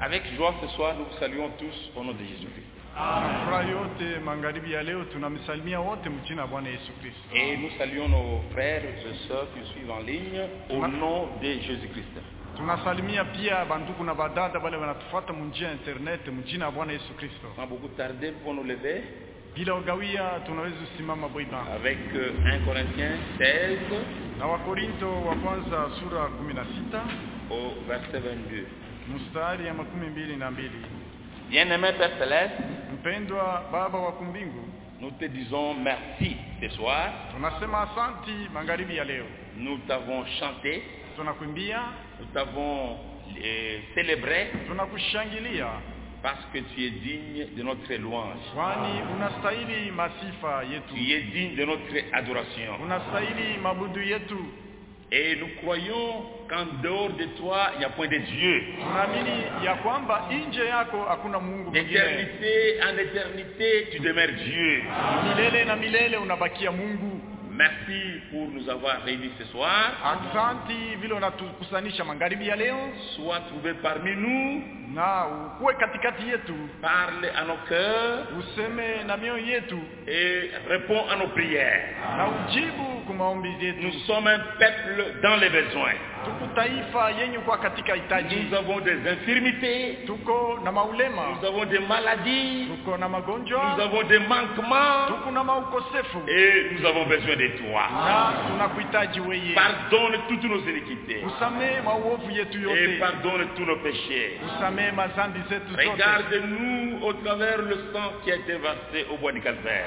Avec joie ce soir, nous vous saluons tous au nom de Jésus-Christ. Et nous saluons nos frères et sœurs qui nous suivent en ligne au nom de Jésus-Christ. Tunasalimia pia bandugu na badada wale wanatufuata munjia internet mjina wa Bwana Yesu Kristo. On a beaucoup tardé pour nous lever. Bila ugawia tunaweza kusimama bwana. Avec 1 Corinthiens 16 na Wakorinto wa kwanza sura 16 au verset 22. Mstari ya 22. Bien-aimé Père Céleste, mpendwa Baba wa kumbingu, nous te disons merci ce soir. Tunasema asanti magharibi ya leo. Nous t'avons chanté. Tunakuimbia. Nous t'avons célébré. Tunakushangilia. Parce que tu es digne de notre louange. Kwani unastahili masifa yetu. Tu es digne de notre adoration. Unastahili mabudu yetu. Et nous croyons qu'en dehors de toi, il n'y a point de Dieu. D'éternité en éternité, tu demeures Dieu. Merci pour nous avoir réunis ce soir. Sois trouvé parmi nous. Parle à nos cœurs. Et réponds à nos prières. Nous sommes un peuple dans les besoins. Nous avons des infirmités. Nous avons des maladies. Nous avons des manquements. Et nous avons besoin de toi. Pardonne toutes nos iniquités. Et pardonne tous nos péchés. Regarde-nous au travers le sang qui a été versé au bois du Calvaire.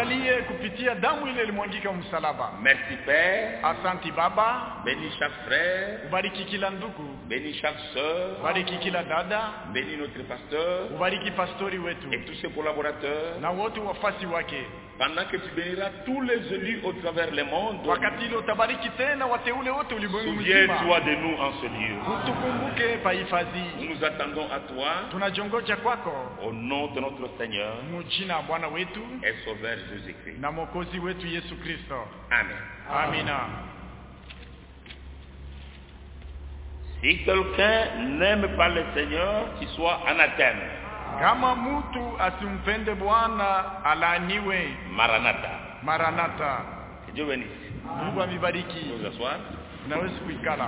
Merci Père. Asante Baba. Bénis chaque frère. Ubariki kila ndugu. Bénis chaque sœur. Ubariki kila dada. Bénis notre pasteur. Ubariki pastori wetu. Et tous ses collaborateurs. Na wote wafasi wake. Pendant que tu béniras tous les élus au travers le monde. Wakati ile utabariki tena wateule wote ulimwengu mzima. Souviens-toi de nous en ce lieu. Utukumbuke pa hifadhi. Nous nous attendons à toi. Tunajongoja kwako. Au nom de notre Seigneur. Mjina Bwana wetu. Et Sauveur Jésus-Christ. Na Mwokozi wetu Yesu Kristo. Amen. Amina. Si quelqu'un n'aime pas le Seigneur, qu'il soit anathème. Kama mtu asimpende Bwana alaaniwe. Maranatha. Maranatha. Que Dieu bénisse. Mungu amibariki. Nous asseoir. Naweza kuikala.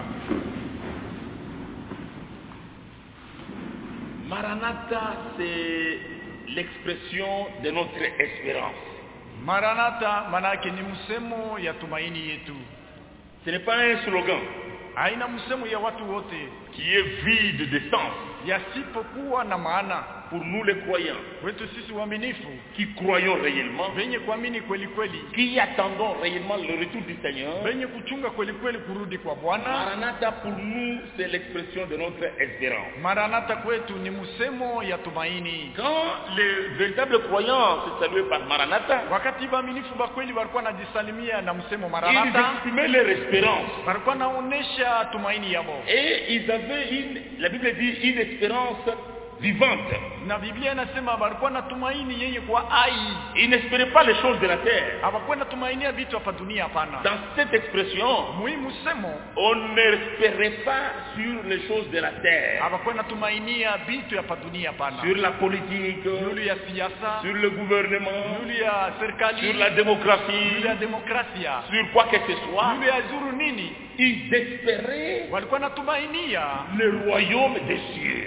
Maranatha, c'est l'expression de notre espérance. Maranatha manake ni msemo ya tumaini yetu. Ce n'est pas un slogan. Haina msemo ya watu wote. Qui est vide de sens. Yasipokuwa na maana. Pour nous les croyants. Wetu sisi waaminifu. Qui croyons réellement. Venye kuamini kweli kweli. Qui attendons réellement le retour du Seigneur. Venye kuchunga kweli kweli kurudi kwa Bwana. Maranatha pour nous c'est l'expression de notre espérance. Maranatha kwetu ni msemo ya tumaini. Quand les véritables croyants se saluaient par Maranatha. Wakati waaminifu ba kweli walikuwa wanajisalimia na msemo Maranatha. Ils exprimaient leur espérance. Walikuwa naonesha tumaini yao. Et ils avaient la Bible dit une espérance vivante. Na Biblia inasema walikuwa na tumaini yenye kuwa hai. Ils n'espéraient pas les choses de la terre. Hawakuwa na tumaini ya vitu hapa dunia hapana. Dans cette expression, muhimu semo, on n'espérait pas sur les choses de la terre. Hawakuwa na tumaini ya vitu hapa dunia hapana. Sur la politique, sur le gouvernement, sur la démocratie, sur quoi que ce soit. Ils espéraient le royaume des cieux.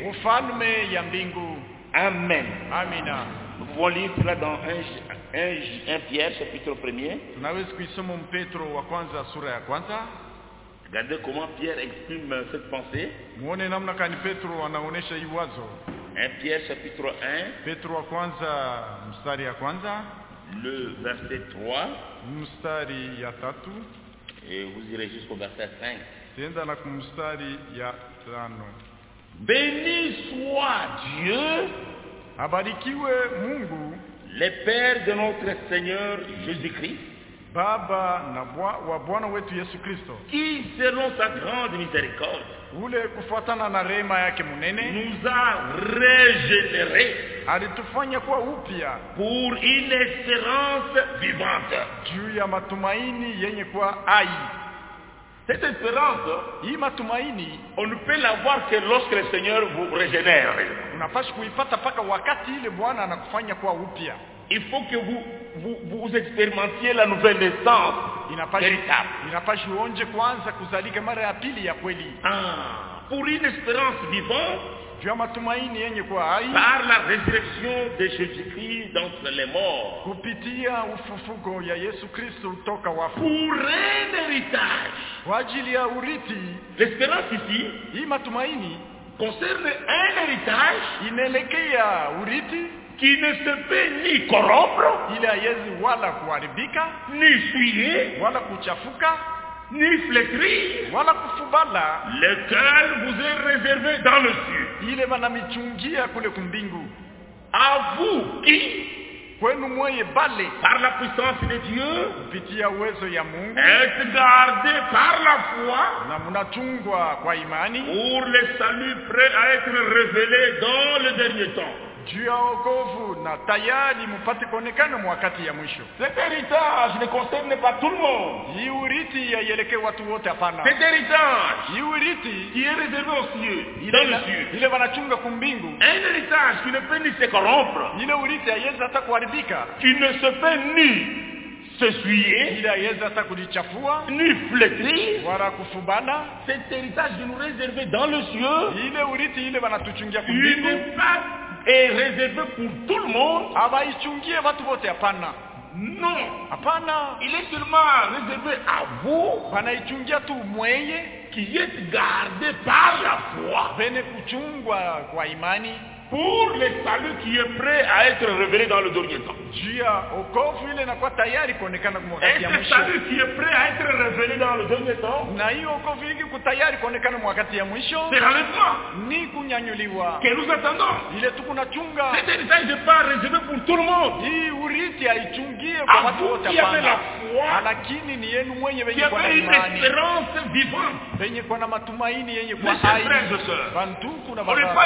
Amen. Amina. Nous pouvons lire cela dans 1 Pierre chapitre 1er. Regardez comment Pierre exprime cette pensée. 1 Pierre chapitre 1. Le verset 3. Et vous irez jusqu'au verset 5. Béni soit Dieu, le Père de notre Seigneur Jésus-Christ, qui selon sa grande miséricorde nous a régénérés pour une espérance vivante Cette espérance, hii matumaini on ne peut l'avoir que lorsque le Seigneur vous régénère. unapaswa kuipata paka wakati ile Bwana anakufanya kuwa upya. Il faut que vous expérimentiez la nouvelle naissance véritable. Inapaswa uonje kwanza kuzalika mara ya pili ya kweli. Pour une espérance vivante, juu matumaini yenye kuwa hai, par la résurrection de Jésus-Christ d'entre les morts, kupitia ufufuko ya Yesu Kristo kutoka wafu, pour un héritage, kwa ajili ya urithi. L'espérance ici, hii matumaini concerne un héritage, inaelekea urithi qui ne se peut ni corrompre, ile haiwezi wala kuharibika, ni souiller, wala kuchafuka, ni flétrir, wala kufubala, lequel vous est réservé dans le ciel. ile banamichungia kule kumbingu. À vous qui, kwenu mweye bale, par la puissance de Dieu, kupitia uwezo ya Mungu, êtes gardés par la foi, na mnachungwa kwa imani, pour le salut prêt à être révélé dans le dernier temps. juu ya wokovu na tayari mpate kuonekana mwakati ya mwisho. Cet héritage ne concerne pas tout le monde. Hii urithi yaielekee watu wote, hapana. Cet héritage Hii urithi qui est réservé aux cieux, dans le ciel. ile wanachunga kumbingu, Un héritage qui ne peut ni se corrompre, ile urithi haiwezi hata kuharibika, qui ne se peut ni se souiller, ile haiwezi hata kujichafua, ni flétrir. wala kufubana. Cet héritage qui nous réservé dans le ciel, Ile urithi ile wanatuchungia il kumbingu, n'est pas est réservé pour tout le monde. abaichungie watu wote, hapana. Non, Hapana, il est seulement réservé à vous wanaichungia tu mweye qui êtes gardés par la foi, vene kuchungwa kwa imani, pour le salut qui est prêt à être révélé dans le dernier temps. juu ya okovu ile inakuwa tayari kuonekana kwa Et wakati ya ce mwisho. salut qui est prêt à être révélé dans le dernier temps, Na hiyo okovu hiki kutayari kuonekana kwa wakati ya mwisho c'est l'enlèvement ni kunyanyuliwa, que nous attendons. ile tu kunachunga. Cet héritage n'est pas réservé pour tout le monde. Hii urithi haichungie kwa À watu vous wote, qui avez la hapana, foi, lakini ni yenu mwenye qui wenye kwa na avez une imani, espérance vivante. wenye kwa na matumaini yenye Mes kwa chers hai. frères et sœurs, Bantuku na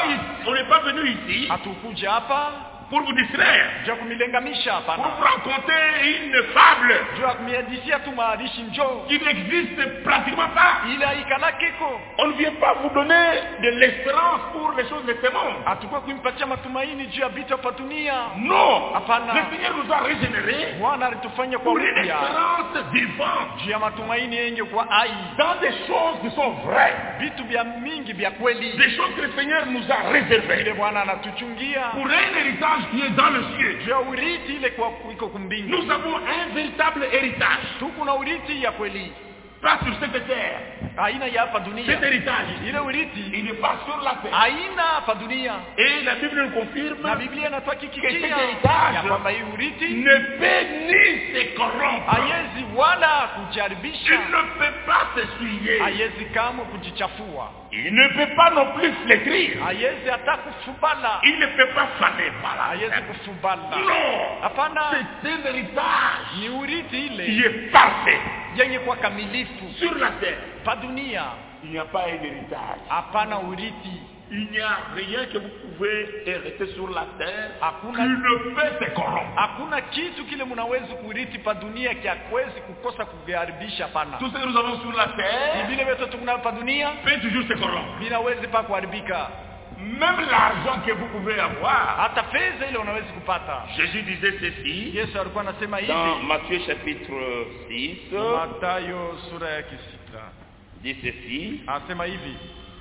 on n'est pas venu ici hatukuja hapa pour vous distraire, juu ya kumilengamisha, pour hapana, vous raconter une fable juu ya kumiadisia tu maadishi njoo qui n'existe pratiquement pas. ile haikalakeko. On ne vient pas vous donner de l'espérance pour les choses de ce monde. Hatukuwa kumpatia matumaini juu ya vitu hapa dunia, Non, hapana. le Seigneur nous a régénérés Bwana alitufanya kwa pour une upya espérance vivante juu ya matumaini yenye kwa hai, dans des choses qui sont vraies, vitu vya mingi vya kweli, des choses que le Seigneur nous a ile réservées Bwana anatuchungia pour un héritage qui est dans le ciel. juu ya urithi ile kwa iko kumbingu. Nous avons un véritable héritage, Tuko na urithi ya kweli, pas sur cette terre. haina ya hapa Cet dunia. héritage, Ile urithi il n'est pas sur la terre. haina hapa dunia, Et la Bible nous confirme na Biblia que inatuhakikishia cet héritage ya kwamba hii urithi ne peut ni se corrompre. haiwezi wala Il kujaribisha, ne peut pas se souiller. haiwezi kamwe kujichafua, Il ne peut pas non plus flétrir. haiwezi hata kufubala, Il ne peut pas faner par la haiwezi terre. kufubala. Non, Hapana, c'est un héritage ni urithi qui ile est parfait. yenye kwa kamilifu Sur la terre, pa dunia. il n'y a pas un héritage. Hapana urithi, Il n'y a rien que vous pouvez hériter sur la terre qui hakuna ne peut se corrompre. hakuna kitu kile mnawezi kurithi pa dunia kiakwezi kukosa kuharibisha. Hapana, Tout ce que nous avons sur la terre vile vyote tunayo pa dunia peut toujours se corrompre. vinawezi pa kuharibika. Même l'argent que vous pouvez avoir. Hata fedha ile unawezi kupata. Jésus disait ceci Yesu alikuwa anasema dans hivi, Matthieu chapitre 6. Mathayo sura ya 6 Dit ceci, anasema hivi,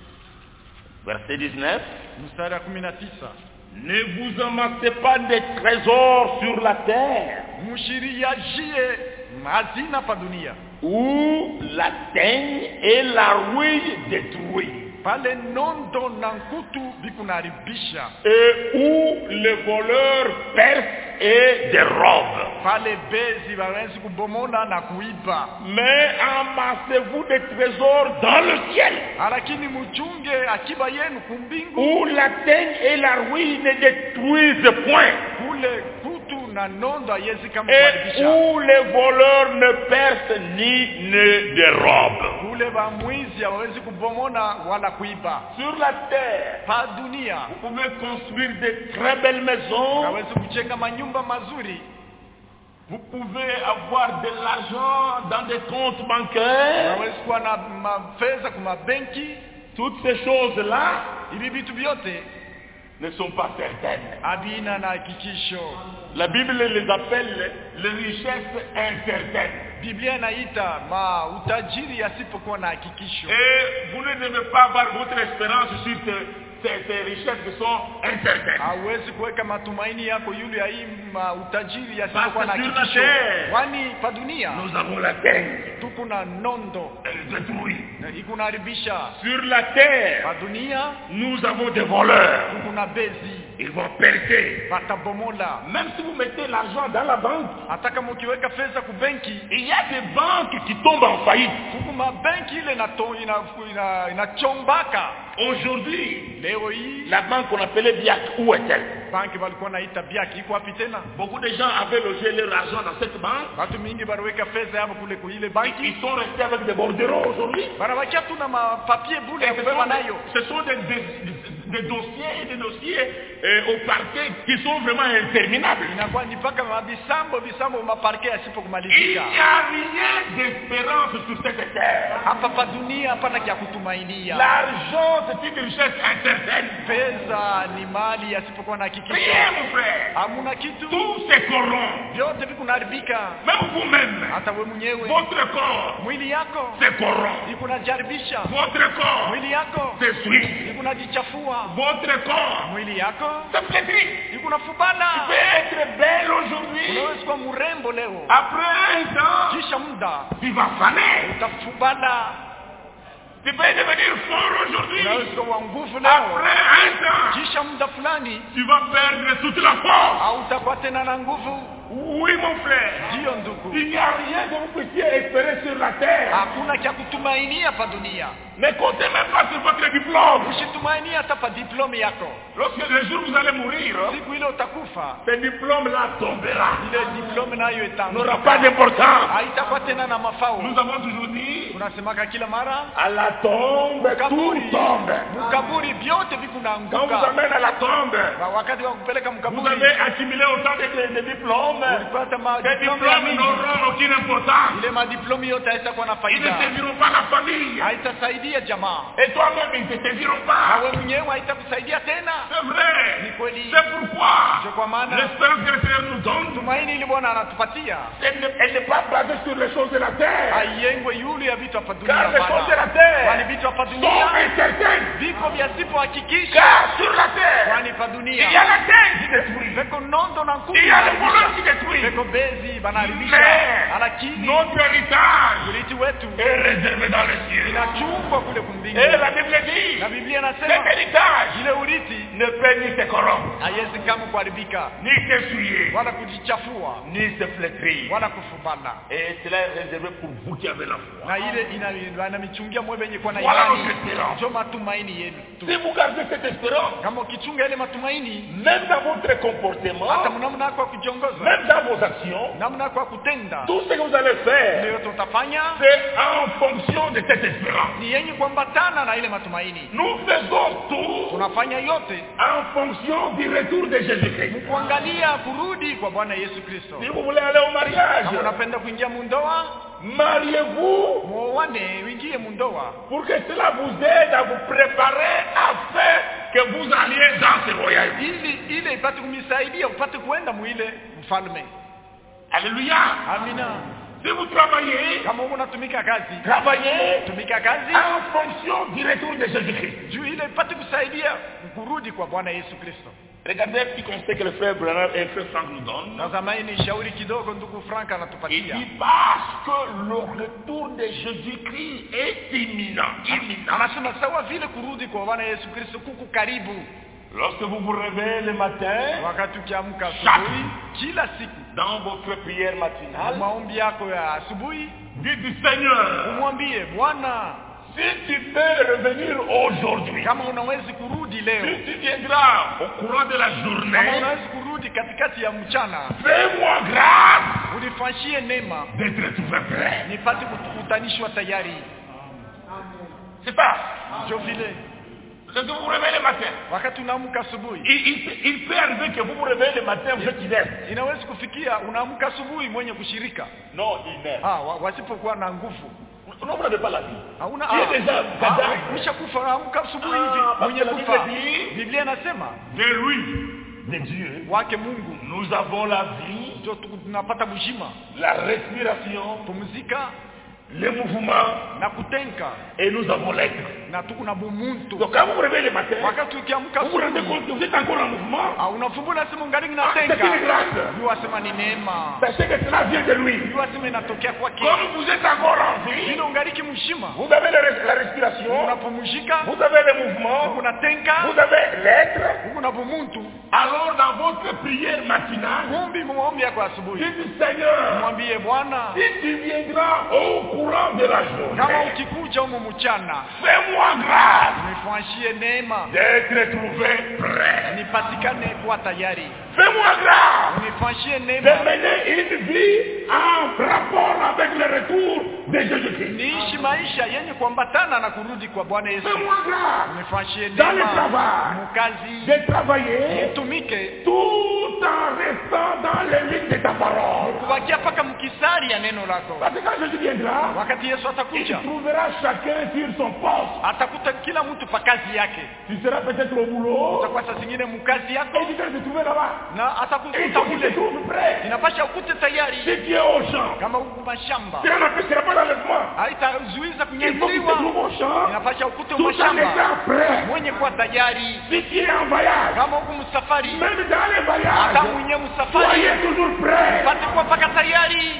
verset 19. mstari wa 19, Ne vous amassez pas des trésors sur la terre mshiriajie hazina pa dunia, où la teigne et la rouille détruisent pale nondo na nkutu vikunaharibisha, et où les voleurs percent et dérobent. pale bezi wawezi kubomola na kuiba. Mais amassez-vous des trésors dans le ciel, Lakini mchunge akiba yenu kumbingu, où la teigne et la rouille ne détruisent point, kule kutu na nondo haiwezi kama et kuharibisha, où les voleurs ne percent ni ne dérobent. kule wamwizi hawawezi kubomola wala kuiba. Sur la terre, Pa dunia vous pouvez construire de très belles maisons, hawezi kujenga manyumba mazuri, Vous pouvez avoir de l'argent dans des comptes bancaires. Unaweza kuwa na mafedha kwa mabenki. Toutes ces choses-là Hivi vitu vyote ne sont pas certaines. havina na hakikisho. La Bible les appelle les richesses incertaines. Biblia inaita utajiri yasipokuwa na hakikisho. Et vous ne devez pas avoir votre espérance sur ces richesses qui sont incertaines. Hauwezi kuweka matumaini yako yule ya hii utajiri yasipokuwa na Parce que sur hakikisho. la terre, Kwani pa dunia nous avons la terre. tuko na nondo Elle détruit. na ikunaharibisha. Sur la terre, Pa dunia nous avons des voleurs. tuko na bezi Ils vont percer. batabomola. Même si vous mettez l'argent dans la banque, Hata kama ukiweka fedha kubenki, il y a des banques qui tombent en faillite. kuko mabenki ile inachombaka. Aujourd'hui, Leo hii la banque qu'on appelait BIAC, où est-elle? banki walikuwa naita biaki iko wapi tena? Beaucoup de gens avaient logé leur argent dans cette banque. Watu mingi banaweka fedha yao kule kuile Et banki. ils sont restés avec des bordereaux aujourd'hui. Banabakia tu na mapapie bule ya Et kubeba nayo. ce sont des dossiers au parquet qui sont vraiment interminables. Inakuwa ni mpaka visambo maparke yasipo Il kumalizika. n'y a rien d'espérance sur cette terre. Hapa pa dunia hapana kia kutumainia. L'argent, c'est une richesse incertaine. Pesa ni mali yasipokuwa na hakikisho. Rien, mon frère. Hamuna kitu. Tout se corrompt. Vyote viko naharibika. Même vous-même. Hata we mwenyewe. Votre corps Mwili yako se corrompt. iko najaribisha. Votre corps Mwili yako se suit. iko najichafua. Votre corps Mwili yako se flétrit. iko nafubana. Tu peux être belle aujourd'hui. Unaweza kuwa mrembo leo. Après un temps, Kisha muda tu vas faner. utafubana. Tu peux devenir fort aujourd'hui. Unaweza kuwa nguvu leo. Après un temps, Kisha muda fulani tu vas perdre toute la force. hautakuwa tena na nguvu. Oui, mon frère. Ndiyo ndugu. Il n'y a rien que vous puissiez espérer sur la terre. Hakuna cha kutumainia pa dunia. Ne comptez même pas sur votre diplôme. Usitumainie hata pa diplome yako. Lorsque le jour où vous allez mourir, Siku ile utakufa, ce diplôme-là tombera. ile diplome nayo N'aura pas d'importance. haitakuwa tena na mafao. Nous avons toujours dit, Tunasemaka kila mara à la tombe, tout tombe. mkaburi vyote viko Quand vous naanguka. amène à la tombe, Wakati wa kupeleka vous mkaburi avez accumulé autant de diplômes. ulipata Ces madiplome ya diplômes mingi. n'auront aucune importance. Ile madiplome yote haitakuwa na Ils ne faida, serviront pas la famille. haitasaidia jamaa, Et toi-même, ils ne te serviront na pas. wewe mwenyewe haitakusaidia tena. C'est vrai. Ni kweli. C'est pourquoi Ndio kwa maana l'espérance que le Seigneur nous donne, tumaini ile Bwana anatupatia elle n'est pas basée sur les choses de la terre. haiyengwe yule ya vitu hapa dunia. Car les choses de la Kwani terre vitu hapa sont dunia incertaines. viko vyasipohakikisha. Car sur la terre, Kwani pa il y a dunia la terre qui détruit. veko nondo na nguvu Il y a le voleur banaharibisha. qui détruit. Veko bezi banaharibisha, Mais lakini notre héritage urithi wetu est réservé dans les cieux. inachungwa kule kumbingu. Et la Bible dit, Na Biblia cet inasema héritage ile urithi ne peut ni se corrompre, haiwezi kama kuharibika ni s'essuyer, wala kujichafua ni se flétrir. wala kufubana, Et cela est réservé pour vous qui avez la foi. na ile inamichungia mwe wenye kuwa na Voilà imani. notre espérance. Ndio matumaini yenu tu. Si vous gardez cette espérance, Kama ukichunga ile matumaini, même dans votre comportement, hata namna yako ya kujiongoza, même dans vos actions, namna yako ya kutenda, tout ce que vous allez ile faire, yote utafanya c'est en fonction de cette espérance. ni yenye kuambatana na ile matumaini. Nous faisons tout Tunafanya yote en fonction du retour de Jésus-Christ. kuangalia kurudi kwa Bwana Yesu Kristo. Si vous voulez aller au mariage, Kama unapenda kuingia mundoa, mariez-vous muoane, uingie mundoa, pour que cela vous aide à vous préparer afin que vous alliez dans ce royaume. ili ile ipate kumisaidia upate kuenda muile mfalme. Alléluia. Amina. Si vous travaillez, Kama uko unatumika kazi, travaillez tumika kazi en fonction du retour de Jésus-Christ. juu ile ipate kusaidia kurudi kwa Bwana Yesu Kristo. Regardez un petit conseil que le frère Branham et le frère Franck nous donnent. Tazameni shauri kidogo ndugu Frank Il anatupatia. dit parce que le retour de Jésus-Christ est imminent. Imminent. Anasema sawa vile kurudi kwa Bwana Yesu Kristo kuku karibu. Lorsque vous vous réveillez le matin, Wakati ukiamka asubuhi, kila siku dans votre prière matinale, maombi yako ya asubuhi dites du Seigneur, umwambie Bwana, si tu peux revenir aujourd'hui, kama unawezi kurudi leo, si tu viendras au courant de la kama journée, unawezi kurudi katikati ya mchana, fais-moi grâce unifanyie neema d'être trouvé prêt. nipate kukutanishwa tayari. C'est ça. Ndio vile Quand vous vous réveillez le matin, wakati unaamka asubuhi, il peut arriver que vous vous réveillez le matin, vous êtes inerte. inaweza kufikia unaamka asubuhi mwenye kushirika, Non, inerte. wasipokuwa na nguvu. Non, vous n'avez pas la vie. Hauna Il est déjà cadavre. umeshakufa, unaamka asubuhi hivi mwenye parce que la kufa. Bible dit, Biblia inasema de lui, de Dieu, wake Mungu nous avons la vie, ndio tunapata mzima, la respiration, pumzika le mouvement, na kutenka, et nous avons l'être. na tuko na bumuntu. Donc quand vous vous réveillez le matin, Wakati ukiamka vous vous rendez asubuhi, compte que vous êtes encore en mouvement. unafumbula simu ngali C'est natenka, une grâce. yuasema ni neema, Sachez que cela vient de lui. yuasema inatokea kwake. Comme vous êtes encore en vie, Vile ungaliki mzima, vous avez la respiration, unapumzika, vous avez le mouvement, unatenka, vous avez l'être. una bumuntu. Alors dans votre prière matinale, Ombi muombi yako asubuhi, dites Seigneur, mwambie Bwana, si tu viendras au courant de la kama journée, ukikuja humu mchana, fais-moi grâce nifanyishie neema, d'être trouvé prêt. nipatikane kuwa tayari. Fais-moi grâce Unifanyishie de neema, mener une vie en rapport avec le retour de Jésus-Christ. niishi maisha yenye kuambatana na kurudi kwa Bwana Yesu. Fais-moi grâce Unifanyishie dans le neema, travail mukazi, de travailler nitumike, tout en restant dans les limites de ta parole. kubakia paka mkisari ya neno lako. Parce que quand Jésus viendra, Wakati Yesu il atakuja, trouvera chacun sur son poste. atakuta kila mtu pa kazi yake. Tu seras peut-être au boulot, Utakuwa saa zingine mkazi yako, et tu vas te trouver là-bas. na Et il atakukuta faut qu'il te kule, trouve prêt. inapasha ukute tayari. Si tu es au champ, Kama huku mashamba cela n'empêchera pas l'enlèvement. haitazuiza Il faut qu'il te kunyanyuliwa, trouve au champ, inapasha ukute tout en mashamba étant prêt. mwenye kuwa tayari. Si tu es en voyage, Kama huku msafari, même dans les hata voyages, mwenye msafari soyez toujours prêt. pate kuwa paka tayari.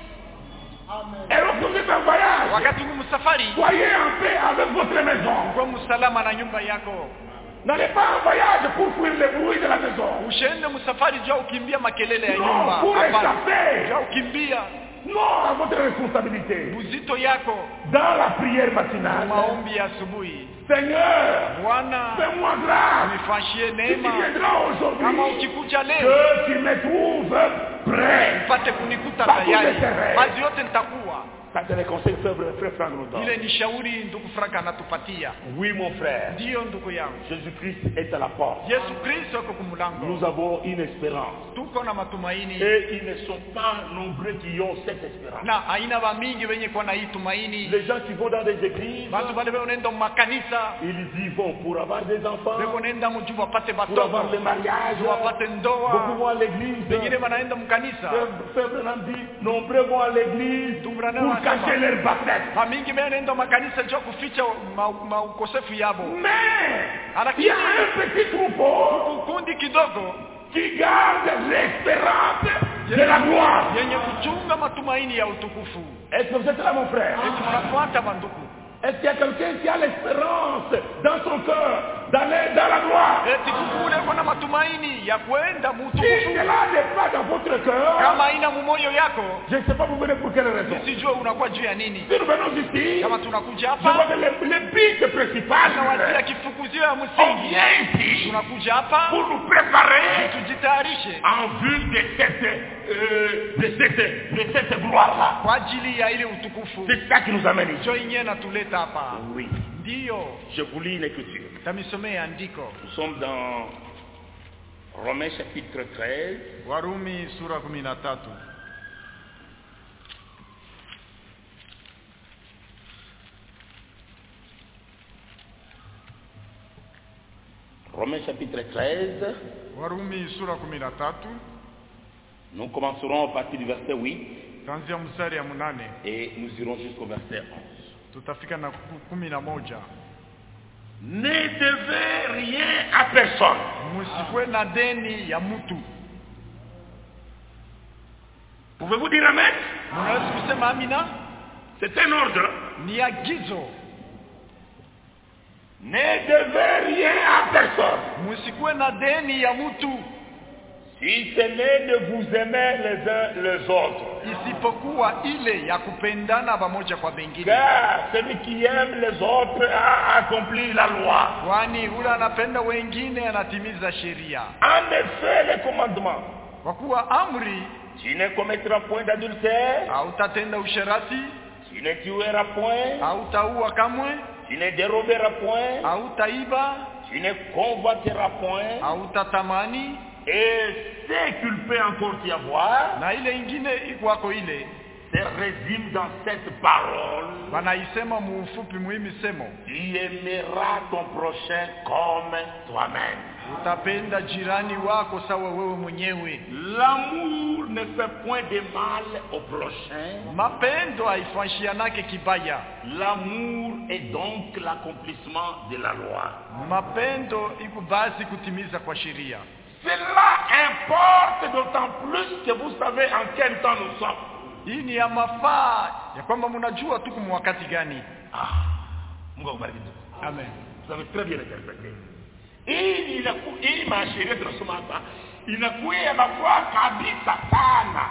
Et lorsque vous êtes en voyage, Wakati huku msafari, soyez en paix avec votre maison. kwa msalama na nyumba yako. N'allez pas en voyage pour fuir les bruits de la maison. Ushende msafari jua ukimbia makelele ya Non, nyumba. pour Hapana, échapper. jua ukimbia Non, à votre responsabilité. buzito yako. Dans la prière matinale, Maombi ya asubuhi, Seigneur, Bwana fais-moi grâce. unifanyishie Si tu neema, viendras aujourd'hui, kama ukikuja leo que tu me trouves prêt. upate kunikuta Pas tayari, tout l'intérêt. mazi yote nitakuwa. Ça c'est le conseil frère Franck nous donne. Ile ni shauri ndugu Franka anatupatia. Oui mon frère, Ndiyo ndugu yangu, Jésus-Christ est à la porte. Yesu Kristo ako kumulango. Nous avons une espérance. Tuko na matumaini, Et ils ne sont pas nombreux qui ont cette espérance. na aina ba mingi wenye kuwa na hii tumaini. Les gens qui vont dans des églises, Batu bale wanaenda makanisa, ils y vont pour avoir des enfants, beko nenda mjuu wapate pour avoir batoto, le mariage. juu wapate Beaucoup ndoa. vont à l'église. Wengine wanaenda mkanisa, Frère Branham dit, nombreux vont à l'église pour cacher leur baptême. Bamingi wanaenda makanisa juu kuficha ukosefu yabo. Mais il y a un petit troupeau Kundi kidogo qui garde l'espérance de la gloire. yenye kuchunga matumaini ya utukufu. Est-ce que vous êtes là mon frère? Eti mnafuata banduku. Est-ce qu'il y a quelqu'un qui a l'espérance dans son cœur d'aller dans la gloire? Eti kukule kuna matumaini ya kwenda Si mutukufu. cela n'est pas dans votre cœur, Kama ina mumoyo yako, je ne sais pas vous venez pour quelle raison. sijue unakuwa juu ya nini. Si nous venons ici, Kama tunakuja je vois hapa, que le but principal, tunawatia kifukuzio ya on msingi. vient ici Tunakuja hapa pour nous préparer tujitayarishe en vue de cette gloire-là. kwa ajili ya ile utukufu. C'est ça qui nous amène ici. Ndio yenyewe natuleta hapa. Oui. Ndiyo, Je vous lis une écriture. tamisomea andiko. Nous sommes dans Romains chapitre 13. Warumi sura 13. Romains chapitre 13. Warumi sura 13. Nous commencerons à partir du verset 8 Tanzia mstari ya 8 et nous irons jusqu'au verset 11. tutafika na 11. Ne devez rien à personne. Msikuwe na deni ya mtu. Pouvez-vous dire amen? Mnaweza kusema amina? C'est un ordre. Ni agizo. Ne devez rien à personne. Msikuwe na deni ya mtu. Si ce n'est de vous aimer les uns les autres. Isipokuwa ile ya kupendana pamoja kwa wengine. Car celui qui aime les autres a accompli la loi. Kwani yule anapenda wengine anatimiza sheria. En effet, les commandements. Kwa kuwa amri, Tu ne commettras point d'adultère. hautatenda usherati, Tu ne tueras point. hautaua kamwe, tu ne déroberas point, hautaiba, tu ne convoiteras point, hautatamani, et ce qu'il peut encore y avoir, na ile ingine ikwako ile se résume dans cette parole. wanaisema muufupi muhimisemo, Tu aimeras ton prochain comme toi-même. utapenda jirani wako sawa wewe mwenyewe. L'amour ne fait point de mal au prochain. Mapendo haifanshianake kibaya. L'amour est donc l'accomplissement de la loi. Mapendo iko basi kutimiza kwa sheria. Cela importe d'autant plus que vous savez en quel temps nous sommes. Hii ni ya mafaa ya kwamba mnajua tuko mwakati gani. Mungu akubariki. Amen. Vous avez très bien interprété. Hii masheria tunasoma hapa inakuwa makuwa kabisa sana.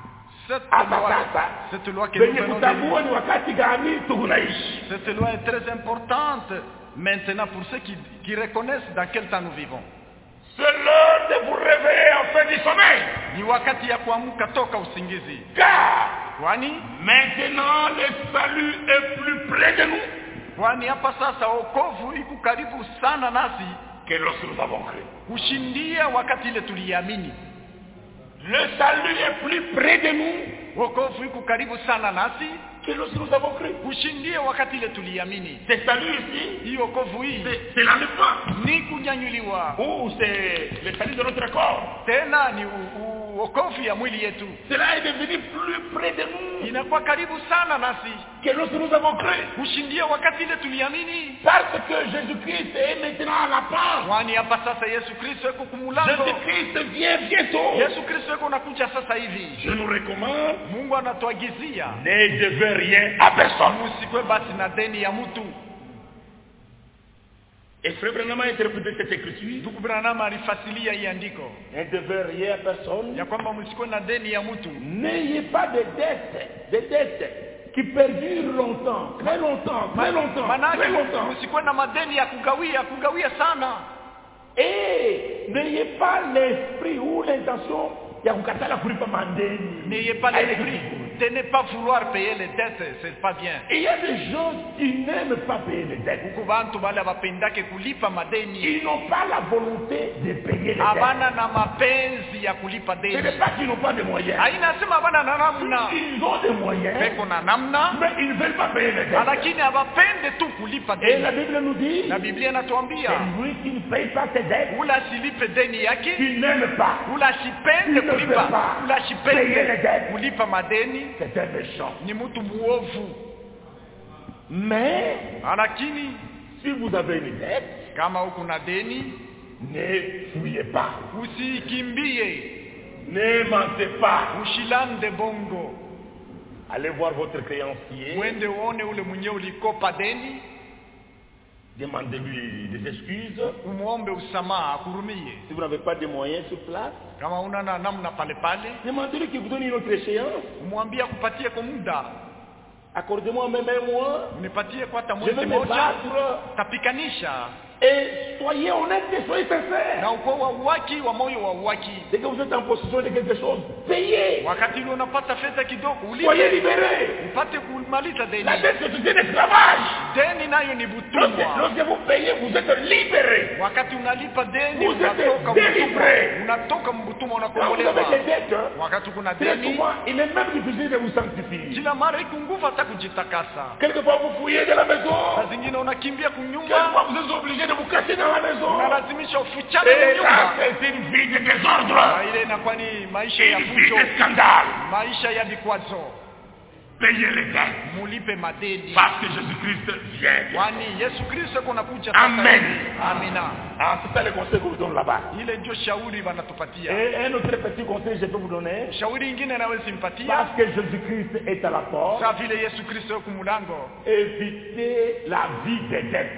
Cette loi que nous venons de lire, cette loi est très importante maintenant pour ceux qui reconnaissent dans quel temps nous vivons. C'est l'heure de vous réveiller en fin du sommeil. Ni wakati ya kuamka toka usingizi. Car Kwani maintenant le salut est plus près de nous. Kwani hapa sasa wokovu iko karibu sana nasi Que lorsque nous avons cru. kushindia wakati ile tuliamini. Le salut est plus près de nous. Wokovu iko karibu sana nasi Que lorsque nous avons cru. kushindia wakati ile tuliamini. Ce salut ici, Hii wokovu hii c'est l'enlèvement. ni kunyanyuliwa. Ou c'est le salut de notre corps. Tena ni wokovu ya mwili yetu. Cela est devenu plus près de nous. Inakuwa karibu sana nasi Que lorsque nous avons cru. kushindia wakati ile tuliamini. Parce que Jésus-Christ est maintenant à la porte. Kwani hapa sasa Yesu Kristo yuko kumulango. Jésus-Christ vient bientôt. Yesu Kristo yuko nakuja sasa hivi. Je nous recommande. Mungu anatuagizia Ne devez rien à personne. musikwe basi na deni ya mtu. Et Frère Branham a interprété cette écriture. Ndugu Branham alifasilia hii andiko Ne devez rien à personne. ya kwamba musikwe na deni ya mtu. N'ayez pas de dettes qui perdurent longtemps, très longtemps, très longtemps, Manake très longtemps. musikwe na madeni ya kugawia sana. Et n'ayez pas l'esprit ou l'intention ya kukatala kulipa madeni. N'ayez pas l'esprit de ne pas vouloir payer les dettes, c'est pas bien. Il y a des gens qui n'aiment pas payer les dettes. Huko bantu bale abapendake kulipa madeni. Ils n'ont pas la volonté de payer les dettes. Abana na mapenzi ya kulipa Ce deni. n'est pas qu'ils n'ont pas de moyens. Haina sema abana na namna. Ils ont des moyens, Beko na namna, mais ils ne veulent pas payer les dettes. lakini abapende tu kulipa Et la deni. Bible nous dit, Na Biblia inatuambia celui qui ne paye pas ses dettes, ula silipe deni yake, qui n'aime pas, ula shipende Il ne kulipa, veut pas ula payer les shipende dettes. kulipa madeni, c'est un méchant. ni mtu muovu. Mais Lakini si vous avez une dette, kama uko na deni, ne fouillez pas, usikimbie, ne mentez pas. ushilande bongo. Allez voir votre créancier, Mwende uone ule mwenye ulikopa deni, demandez-lui des excuses. umuombe usamaha, akurumie. Si vous n'avez pas de moyens sur place, Kama una na namna pale pale, demandez-lui qu'il vous donne une autre échéance. umwambie akupatie kwa muda. Accordez-moi même un mois, Unipatie kwa hata je mwezi vais me moja, battre. tapikanisha. Et soyez honnête et soyez sincère. Na uko wa uwaki wa moyo wa uwaki. Dès que vous êtes en possession de quelque chose, payez. Wakati ule unapata fedha kidogo, Soyez ulipe libérés. upate kumaliza deni. La dette, c'est un esclavage. Deni nayo ni butumwa. Lorsque vous payez, vous êtes libérés. Wakati unalipa deni, Vous êtes unatoka délivré. mbutumwa, unatoka mbutumwa, Quand vous avez unakombolewa. des dettes, Wakati kuna très deni, souvent, il est même difficile de vous sanctifier. kila mara iko nguvu hata kujitakasa. Quelquefois, vous fouillez de la maison. Saa zingine unakimbia kunyumba, Quelquefois, vous êtes obligé de vous cacher dans la maison. unalazimisha ufichane Et là, kunyumba. c'est une vie de désordre. Na ile inakuwa ni maisha ya Une vie fujo, de scandale. maisha ya vikwazo. Payez les dettes. Mulipe madeni, Parce que Jésus-Christ vient. kwani Yesu Kristo kunakuja Amen. Amina. Ah, c'est ça le conseil que vous donne là-bas. Ile ndio shauri wanatupatia. Et un autre petit conseil que je peux vous donner. Shauri ingine naweza mpatia, Parce que Jésus-Christ est à la porte, sa vile Yesu Kristo yuko mulango, évitez la vie des dettes.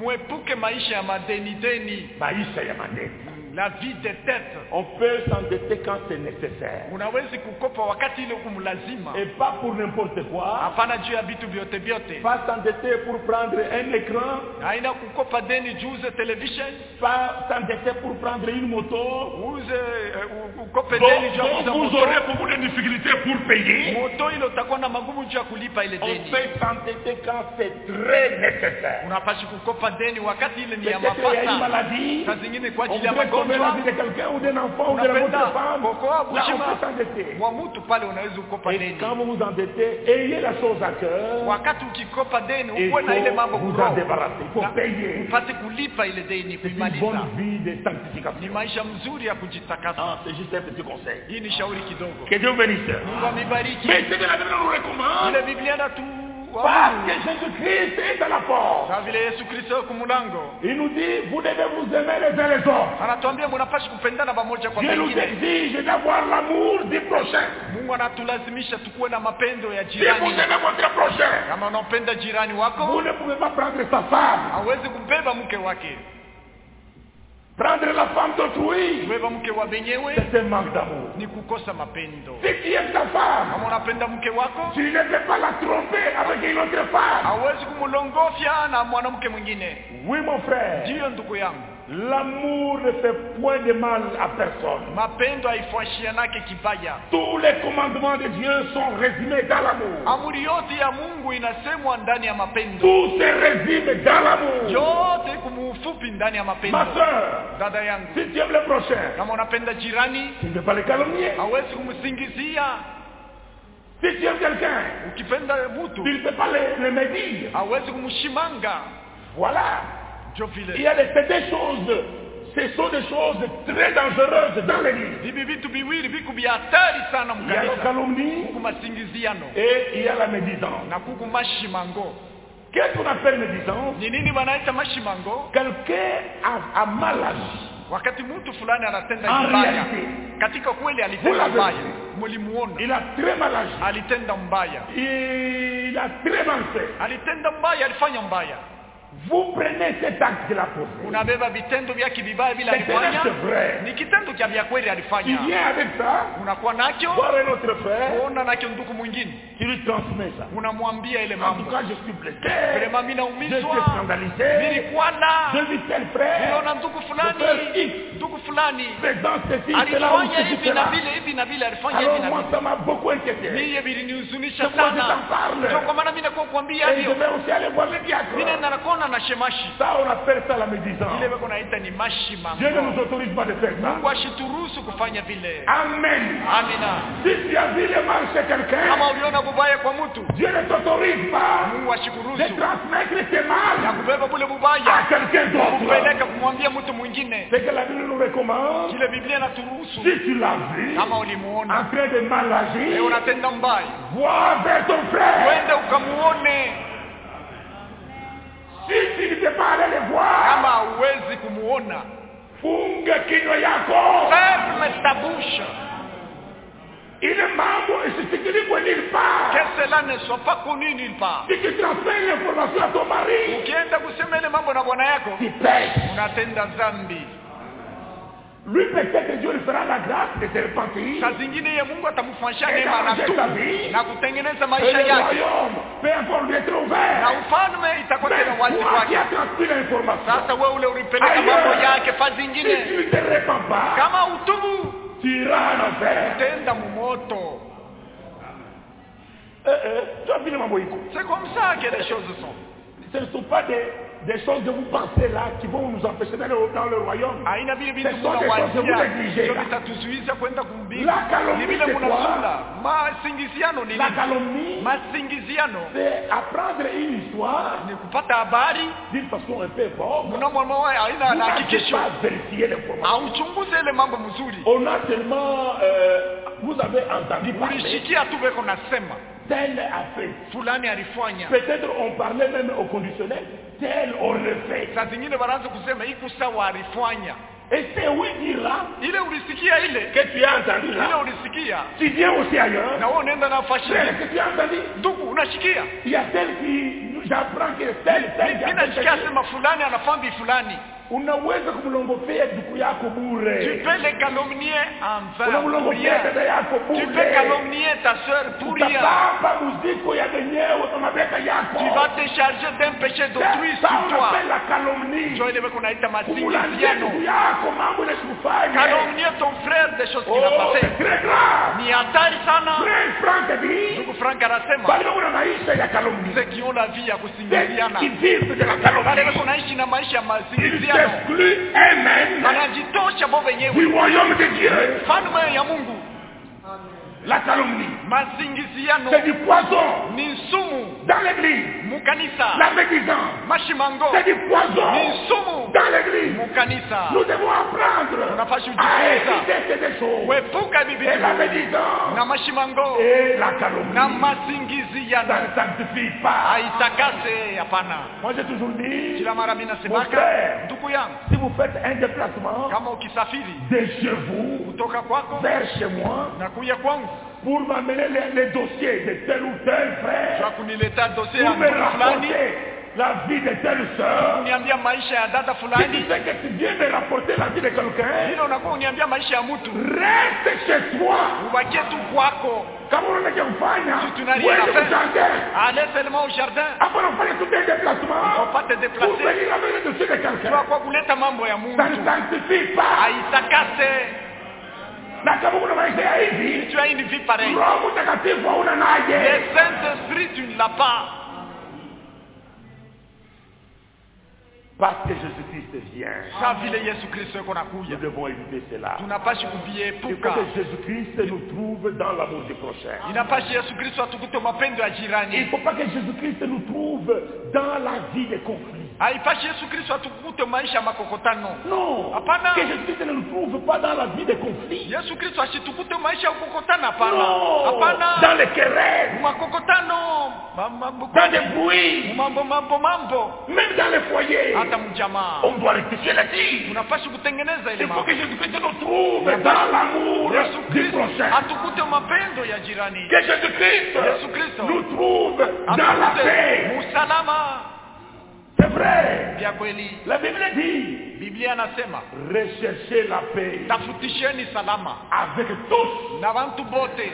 muepuke maisha ya madeni. Maisha ya madeni. La vie des dettes. On peut s'endetter quand c'est nécessaire. Unawezi kukopa wakati ile kumlazima. Et pas pour n'importe quoi. Hapana juu ya vitu vyote vyote. Pas s'endetter pour prendre un écran. Haina kukopa deni juu za television. Pas s'endetter pour prendre une moto. Ukope deni juu ya moto. Vous aurez beaucoup de difficultés pour payer. Moto ile utakuwa na magumu juu ya kulipa ile deni. On peut s'endetter quand c'est très nécessaire. Unapashi kukopa deni wakati ile ni ya mapasa. Saa zingine kwa ajili ya magonjwa. La vie de quelqu'un ou d'un enfant ou de votre femme. Là, on peut s'endetter. Et quand vous vous endettez, ayez la chose à cœur. Il faut vous en débarrasser. Il faut payer. C'est une bonne vie de sanctification. C'est juste un petit conseil. Que Dieu bénisse. Mais c'est que la Bible nous recommande. Parce que Jésus-Christ est à la porte. Il nous dit, vous devez vous aimer les uns les autres. Dieu nous exige d'avoir l'amour du prochain. Si vous aimez votre prochain, vous ne pouvez pas prendre sa femme. Prendre la femme d'autrui, c'est un manque d'amour. Si tu aimes ta femme, tu ne peux pas la tromper avec une autre femme. Oui, mon frère. L'amour ne fait point de mal à personne. Tous les commandements de Dieu sont résumés dans l'amour. Tout se résume dans l'amour. Ma soeur, si tu aimes le prochain, tu ne peux pas le calomnier. Si tu aimes quelqu'un, tu ne peux pas le médire. Voilà. Il y a des choses, ce sont des choses très dangereuses dans l'église. Il y a la calomnie et il y a la médisance. Qu'est-ce qu'on appelle médisance? Quelqu'un a mal agi. En réalité, il a très mal agi. Il a très mal fait. Vous prenez cet acte de la posée. C'est vrai. Tu viens avec ça. Voir un autre frère. Tu lui transmets ça. En tout cas, je suis blessé. Je suis scandalisé. Je vis tel frère. Le frère X. Présent ceci, cela ou ceci, cela. Alors moi, ça m'a beaucoup inquiété. C'est pourquoi je t'en parle. Et je vais aussi aller voir le diacre. Ça, on appelle ça la médisance. Dieu ne nous autorise pas de faire ça. Amen. Si tu as vu le mal chez quelqu'un, Dieu ne t'autorise pas de transmettre tes mal à quelqu'un d'autre. C'est que la Bible nous recommande. Si tu l'as vu en train de mal agir, vois vers ton frère. Si tu ne peux pas aller les voir, funga kinywa yako. Ile mambo isisikilizwe nulle part. Que cela ne soit pas connu nulle part. Si tu transmets l'information à ton mari, ukienda kusema ile mambo na bwana yako, tu pèches. Unatenda dhambi. Lui peut-être Dieu lui fera la grâce de se repentir. Saa zingine ye Mungu atamfanyia neema na kutengeneza maisha yake. Peut encore lui être ouvert. Na ufalme itakuwa tena wazi kwake. Sasa wewe ule ulipeleka mambo yake fa zingine. Si tu ne te repens pas, kama utubu, tu iras en enfer. Tenda mumoto. Tu as vu le mambo iko. C'est comme ça que les choses sont. Ce ne sont pas des choses que vous pensez là qui vont nous empêcher d'aller dans le royaume. Ce sont des choses que vous négligez. La calomnie, c'est quoi? La calomnie, c'est apprendre une histoire d'une façon un peu forte. Vous n'avez pas vérifié l'information. On a seulement, vous avez entendu parler. Tel a fait. Peut-être on parlait même au conditionnel. Tel on le fait. Et c'est où il dira que tu as entendu là. Tu viens aussi ailleurs. Frère, que tu as entendu. Il y a tel qui j'apprends que tel ninasikia sema fulani anafambi fulani, unaweza kumlongopea ndugu yako tu bure. peux le calomnier en vain, Unamlongopea dada yako tu peux bure. calomnier ta soeur pour rien. Utapapa muziko ya wenyewe kwa mabega yako. Tu vas te charger d'un péché d'autrui sur Ça, on toi. appelle la calomnie. Ndio ile kunaita Kumulalia masingiziano. ndugu yako mambo inashikufanya. Calomnier ton frère des choses qu'il a Oh, passé. c'est très grave. Ni hatari sana. Frère Frank dit, Ndugu Frank anasema bali kuna maisha ya calomnie. ceux qui ont la vie ya Ceux kusingiziana, qui vivent de la wale calomnie. wako naishi na maisha ya Ils masingiziano, s'excluent eux-mêmes wanajitosha bo du wenyewe. royaume de Dieu. Falme ya Mungu, La calomnie, masingiziano c'est du poison ni sumu dans l'église. mukanisa, La médisance, mashimango c'est du poison ni sumu dans l'église. mukanisa. Nous devons apprendre Unapaswa à kujifunza éviter ces choses. kuepuka bibi Et la médisance na mashimango et la calomnie, na ça masingiziano ne sanctifie pas. haitakase. Hapana. Moi j'ai toujours dit, Kila mara mimi nasemaka, frère, ndugu yangu, si vous faites un déplacement kama ukisafiri de chez vous kutoka kwako vers chez moi na kuja kwangu pour m'amener les dossiers de tel ou tel kwa frère, kunileta dossier ya pour me mtu fulani, rapporter la vie de telle soeur, uniambia maisha ya dada si tu fulani, sais que tu viens me rapporter la vie de quelqu'un, vile unakuwa uniambia maisha ya mtu, reste chez toi. ubakie tu kwako. Kama unataka kufanya, Si tu n'as rien à uende faire, kuchangia. allez seulement au jardin, Après on fait tout un déplacement faut pas te pour déplacer. venir amener le dossier de Kwa quelqu'un. kwa kuleta mambo ya Ça ne Mungu sanctifie pas. haitakase. Na kama kuna maisha ya hivi, Tu as une vie pareille. Roho Mtakatifu hauna naye. Le Saint-Esprit, tu ne l'as pas. Parce que Jésus-Christ vient. Sa vile Yesu Kristo yuko Nous nakuja, devons éviter cela. tunapashi Il faut kuviepuka. que Jésus-Christ nous trouve dans l'amour du prochain. Inapashi Yesu Kristo atukute mapendo ya Il ne jirani. faut pas que Jésus-Christ nous trouve dans la vie des conflits. Haipashi Yesu Kristo atukute maisha ya makokotano. Non. Hapana. Que Jésus-Christ ne nous trouve pas dans la vie des conflits. Yesu Kristo asitukute maisha ya kukokotana. Hapana, Non. hapana. Dans les querelles, Makokotano, dans des bruits, mambo, même dans les foyers. hata mjamaa. On doit rectifier les tirs. Tunapashi kutengeneza ile Il faut mambo. que Jésus-Christ nous trouve dans l'amour Yesu du Kristo prochain. atukute mapendo ya jirani. Que Jésus-Christ Yesu Kristo nous trouve dans la atukute paix. musalama. C'est vrai. Vya kweli, La Bible dit, Biblia anasema recherchez la paix tafutisheni salama avec tous. na bantu bote.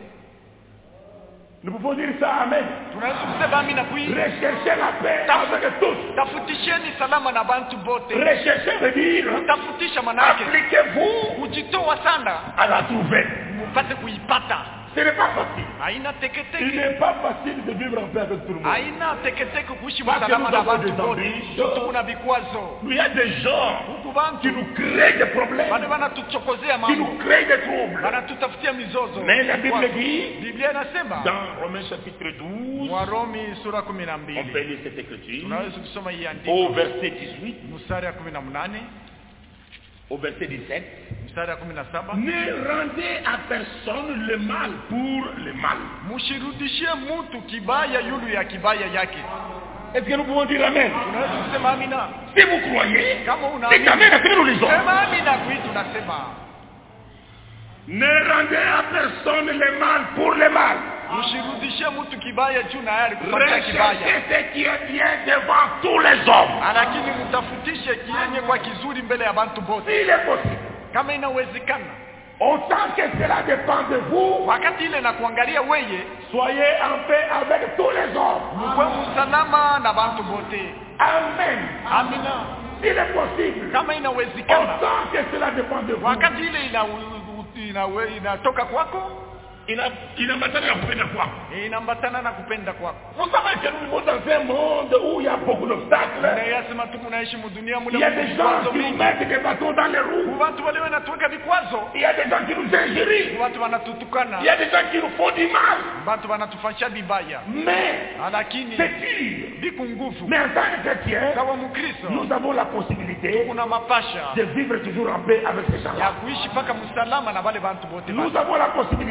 Nous pouvons dire ça, Amen. Tunaweza kusema amina kui, Recherchez la paix avec tous. tafutisheni salama na bantu bote. Recherchez veut dire, Tafutisha manake appliquez-vous kujitoa sana à la trouver. mupate kuipata. Ce n'est pas facile. Haina Il teketeke, n'est pas facile de vivre en paix avec tout le monde. haina teketeke kuishi Parce que salama nous na avons bantu des bote. ambitions. Sote kuna vikwazo. Il y a des gens Huku qui bantu nous créent des problèmes, bale banatuchokozea qui nous mambo, créent des troubles. banatutafutia mizozo. Mais la Bible Vikwazo. dit, Biblia inasema dans Romains chapitre 12, Warumi sura on peut 12, lire cette écriture, tunaweza kusoma hii au andiko verset 18, mstari ya 18 au verset 17. mstari ya 17, Ne rendez à personne le mal pour le mal. mshirudishie mtu kibaya yulu ya kibaya yake. Est-ce que nous pouvons dire Amen? Tunaweza kusema amina. Si vous croyez, Kama c'est unaamini Amen à ce que nous lisons. sema amina kui tunasema. Ne rendez à personne le mal pour le mal. Mshirudishie mtu kibaya juu na yale kupatia kibaya. Recherchez ce qui est bien devant tous les hommes. Lakini mtafutishe kienye kwa kizuri mbele ya bantu bote. S'il est possible. Kama inawezekana. Autant que cela dépend de vous, Wakati ile na kuangalia weye, soyez en paix avec tous les hommes. mkwe usalama na bantu bote. Amen. Amina. S'il est possible. Kama inawezekana. Autant que cela dépend de vous. Wakati ile inatoka kwako, Inaambatana na kupenda kwako. inaambatana na kupenda kwako. Vous savez que nous vivons dans un monde où il y a beaucoup d'obstacles. Nayasema tu kunaishi mudunia Il y a des gens qui nous mettent des bâtons dans les roues. watu wale wanatuweka vikwazo, Il y a des gens qui nous injurient. watu wanatutukana, Il y a des gens qui nous font du mal. watu wanatufanyia vibaya. Mais, Lakini c'est dur. biku nguvu Mais en tant que chrétien, sawa Mkristo, nous avons la possibilité kuna mapasha de vivre toujours en paix avec ces ya gens-là. kuishi paka msalama na wale bantu bote. Nous avons la possibilité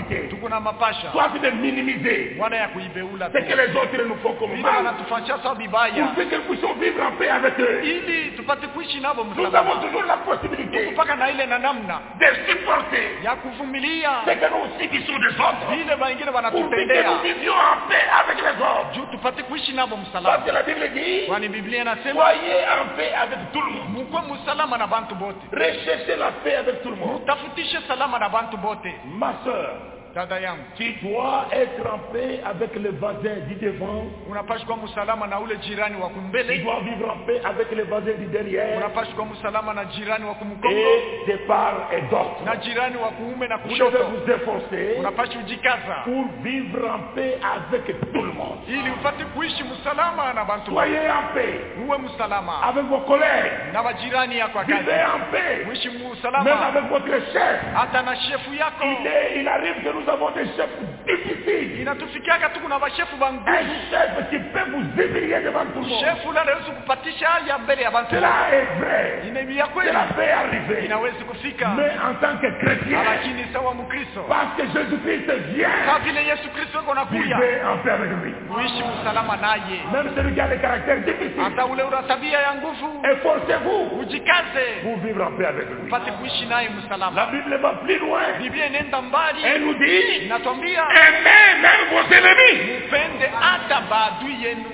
kuna mapasha soit de minimiser wana ya kuibeula ce que les autres nous font comme vile mal, wanatufanyia sawa vibaya pour que nous puissions vivre en paix avec eux. ili tupate kuishi nabo Nous avons msalama toujours la possibilité mpaka na ile na namna de supporter ya kuvumilia ce que nous subissons des autres, vile wengine pour que wanatutendea nous vivions en paix avec les autres. juu tupate kuishi nabo Parce msalama que la Bible dit, kwani Biblia inasema soyez en paix avec tout le monde. mukwe msalama na bantu bote Recherchez la paix avec tout le monde. mutafutishe salama na bantu bote. Ma soeur, Dada yangu tu dois être en paix avec le voisin du devant. unapaswa kuwa msalama na ule jirani wa Tu kumbele, dois vivre en paix avec le voisin du derrière. unapaswa kuwa msalama na jirani wa kumkongo Et de part et d'autre. na jirani wa kuume na Vous devez kushoto. vous efforcer Unapaswa ujikaza pour vivre en paix avec tout le monde. ili upate kuishi msalama na bantu bote. Soyez en paix Uwe msalama avec vos collègues. na majirani yako ya kazi, Vivez en paix. uishi Même msalama avec votre chef. hata na shefu yako. Il arrive que nous avons des chefs difficiles. Inatufikiaka tu kuna bashefu Un banguvu, chef qui peut vous humilier devant tout le monde. shefu la anaweza kupatisha haya mbele ya bantu Cela wote. est vrai. Inaibia kweli, Cela peut arriver. inawezi kufika, Mais en tant que chrétien, lakini sawa Mkristo, parce que Jésus-Christ kama vient, vile Yesu Kristo yuko nakuja, vivez en paix avec lui. uishi msalama naye. Même celui qui a des caractères difficiles, Hata ule una tabia ya nguvu, efforcez-vous ujikaze pour vivre en paix avec lui. upate kuishi naye La msalama. Bible va plus loin. Biblia inaenda mbali, Elle nous dit, inatwambia aimez même vos ennemis. mpende hata maadui yenu.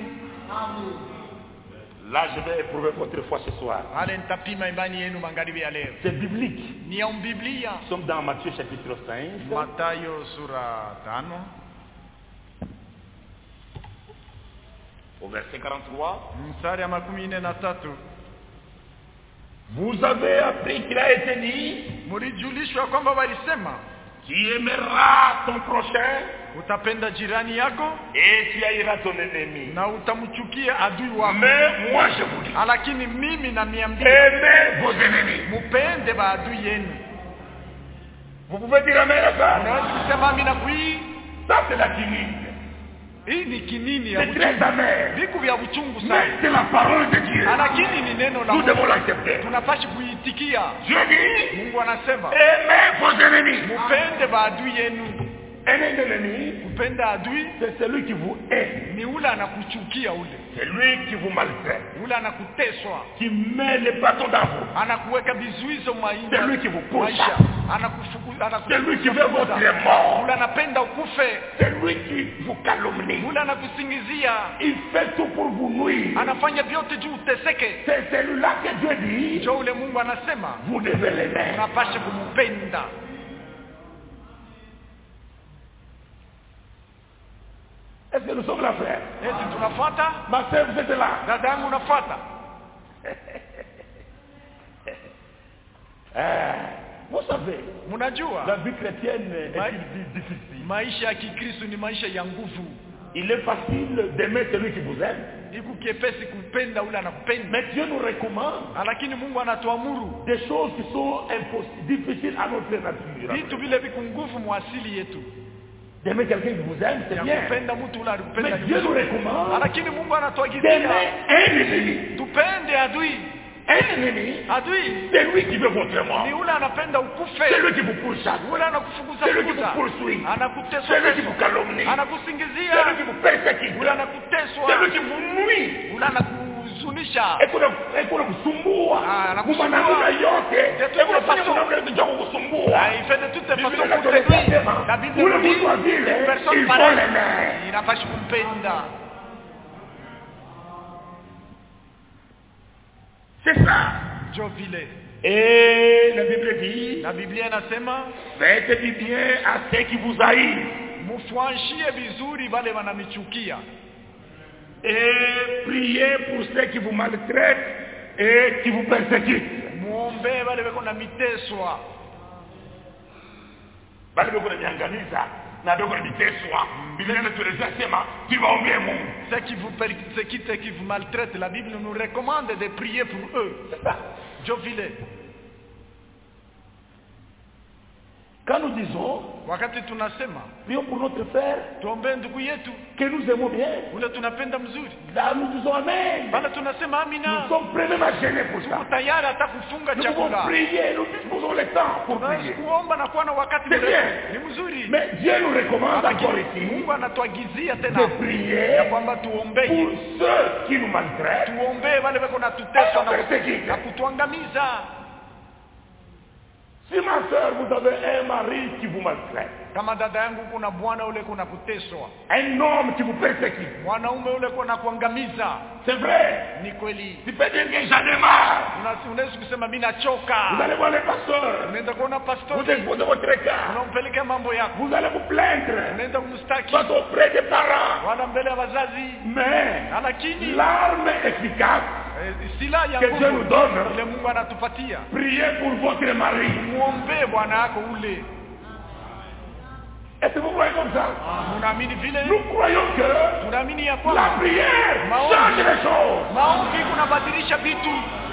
Là, je vais éprouver votre foi ce soir. Ale nitapima imani yenu magharibi ya leo. C'est biblique. Ni ya Biblia. Nous sommes dans Matthieu chapitre 5. Mathayo sura 5 Au verset 43. mstari ya 43. Vous avez appris qu'il a été dit, Mulijulishwa kwamba walisema tu aimeras ton prochain utapenda jirani yako et tu haïras ton ennemi. na utamchukia adui wako. Mais moi je vous dis, Lakini mimi naniambia aimez vos ennemis. mupende maadui yenu. Vous pouvez dire amen à ça. Unaweza kusema amina kui? Ça c'est la timide. Hii ni kinini ya C'est très uchungu. amer. Viku vya uchungu Mais sana. c'est la parole de Dieu. Lakini ni neno la Nous devons Mungu. l'accepter. Tunapaswa kuitikia. Dieu dit, Mungu anasema aimez vos ennemis. mupende maadui yenu. Un ennemi, Kupenda adui c'est celui qui vous hait. ni ule anakuchukia, ule C'est lui qui vous maltraite. ule anakuteswa, Qui met les bâtons dans vous. anakuweka vizuizo C'est lui qui vous pousse. maisha, C'est lui qui veut votre mort. ule anapenda ukufe, C'est lui qui vous calomnie. ule anakusingizia, Il fait tout pour vous nuire. anafanya vyote juu uteseke. C'est celui-là que Dieu dit, Jo ule Mungu anasema vous devez l'aimer. unapasha kumpenda. Est-ce que nous sommes là, frère? Eti tunafuata? Ma soeur, vous êtes là. Dada yangu unafuata? Vous savez, Mnajua la vie chrétienne est Ouais. une vie difficile. maisha ya Kikristo ni maisha ya nguvu. Il est facile d'aimer celui qui vous aime. Iko kiepesi kupenda ule anakupenda, Mais Dieu nous recommande lakini Mungu anatuamuru des choses qui sont difficiles à notre nature. vitu vile viko nguvu mwasili yetu D'aimer quelqu'un qui vous aime, c'est ya bien. kupenda mtu ule anakupenda, Mais Dieu nous recommande lakini Mungu anatuagizia d'aimer un ennemi. tupende adui. Un ennemi, Adui c'est lui qui veut votre ni mort. ule anapenda ukufe, C'est lui qui vous pourchasse. ule anakufukuza C'est lui qui fukuza, vous poursuit. anakuteswa C'est lui qui vous teswa, calomnie. C'est lui anakusingizia, qui vous persécute. ule anakuteswa, C'est lui qui vous nuit. ule anakuhuzunisha. Ekuna kusumbua. Ah, anakusumbua. Mumanamuna yote. De toutes Ekuna les fanya façons. munamuna ndio kusumbua. Ah, il fait de toutes les Biblia façons pour inatueleza te nuire. sema, La Bible ule nous dit mtu wa vile, une personne il faut pareille l'aimer. inapaswa kumpenda. C'est ça. Jo vile Et la Bible dit, na Biblia inasema faites du bien à ceux qui vous haïssent. mufwanshie vizuri wale wanamichukia, Et priez pour ceux qui vous maltraitent et qui vous persécutent. muombe wale weko na miteswa, Bali beko namiangamiza na beko namiteswa. Biblia inatueleza sema tuwaombee Mungu. ceux qui vous persécutent et qui vous maltraitent. La Bible nous recommande de prier pour eux. C'est ça. Jo vile Quand nous disons, wakati tunasema prions pour notre frère, tuombe ndugu yetu que nous aimons bien, ule tunapenda mzuri, là nous disons Amen. bana tunasema Nous amina, sommes premièrement gênés pour ça. tuko tayari hata kufunga Nous pouvons chakula, prier, nous disposons le temps pour prier. kuomba na kuwa na wakati C'est mrefu. bien. Ni mzuri. Mais Dieu nous recommande encore ici Mungu anatuagizia de tena ya prier kwamba pour tuombee. ceux qui nous maltraitent. Tuombee wale wako na tuteswa Persécutés. na kutuangamiza. Si ma soeur, vous avez un mari qui vous maltraite, Kama dada yangu kuna bwana ule kuna kuteswa, un homme qui vous persécute, mwanaume ule kuna kuangamiza, c'est vrai. ni kweli. Tu peux dire que j'en ai marre. Unaweza kusema mimi Vous nachoka. allez voir le pasteur. Unaenda kuona Vous pastori, exposez votre cas. unampeleka mambo yako, Vous allez vous plaindre. unaenda kumstaki Soit auprès des parents. wala mbele ya wazazi. Mais Lakini l'arme efficace silaha ya que Dieu nous nguvu donne, ile Mungu anatupatia, priez pour votre mari. muombee bwana yako ule. Est-ce que vous croyez comme ça? Munaamini vile? Nous croyons que Tunaamini ya la kwamba prière Maombi. change les choses. maombi kunabadilisha vitu.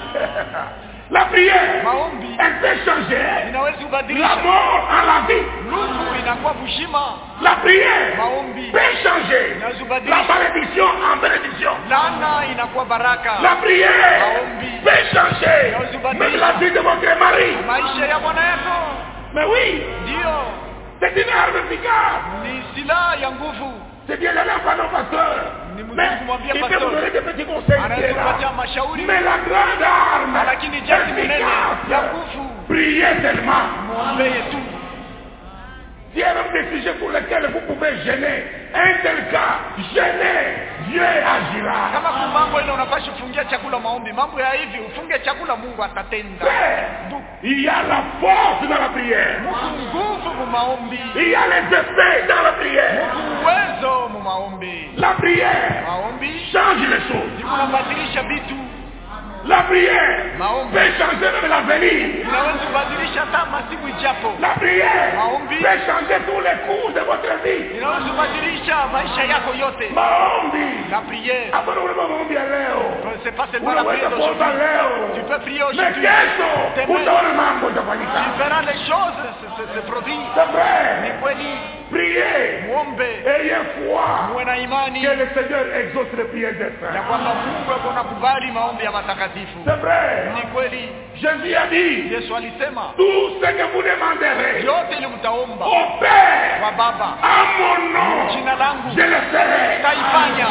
La prière, Maombi elle peut changer inaweza la kubadilisha mort en la vie. nusu inakuwa bushima. La prière Maombi peut changer inaweza la kubadilisha malédiction en bénédiction. laana inakuwa baraka. La prière Maombi peut changer même la vie de votre mari. Maisha ya bwana yako Mais oui, ndio c'est une arme efficace. ni silaha ya nguvu. C'est bien d'aller par nos pasteurs. Ni mzuri Mais kumwambia il peut pastor. vous donner des petits conseils. Anaweza qui est là. kupatia mashauri, Mais la grande arme lakini jazi munene ya efficace, nguvu priez tellement. muombee tu. Il y a même des sujets pour lesquels vous pouvez gêner. Un tel cas, gênez. Dieu agira. Kama kumambo ile unapaswa kufungia chakula maombi, mambo ya hivi ufunge chakula, Mungu atatenda. Frère, il y a la force dans la prière. Mungu nguvu mu maombi, Il y a les effets dans la prière. Mungu uwezo mu maombi. La prière Maombi change les choses. kunabadilisha vitu. La prière Maombi peut changer même l'avenir. inaweza kubadilisha hata masiku ijapo. La prière Maombi. peut changer tous les cours de votre vie. Inaweza kubadilisha maisha yako yote. Maombi. La prière, Hapana ulema maombi ya leo. c'est pas seulement la Unaweza prière kuomba d'aujourd'hui. Tu leo. peux prier Mais aujourd'hui. kesho Demain, utaona mambo tu itafanyika. verras les choses se produire. C'est Ni vrai. kweli, Priez. muombe, Ayez foi muwe na imani que le Seigneur exauce les prières des ya saints. kwamba Mungu ako nakubali maombi ya matakatifu. C'est vrai. Ni kweli, Jésus a dit, Yesu alisema tout ce que vous demanderez yote ile mtaomba au Père kwa Baba à mon nom, jina langu je le ferai. taifanya,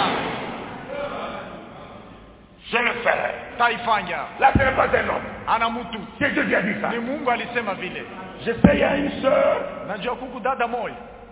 Je le ferai. taifanya. Là, ce n'est pas un homme. Ana mtu, C'est Dieu qui a dit ça. ni Mungu alisema vile. Je sais, il y a une sœur Najua kuku dada moja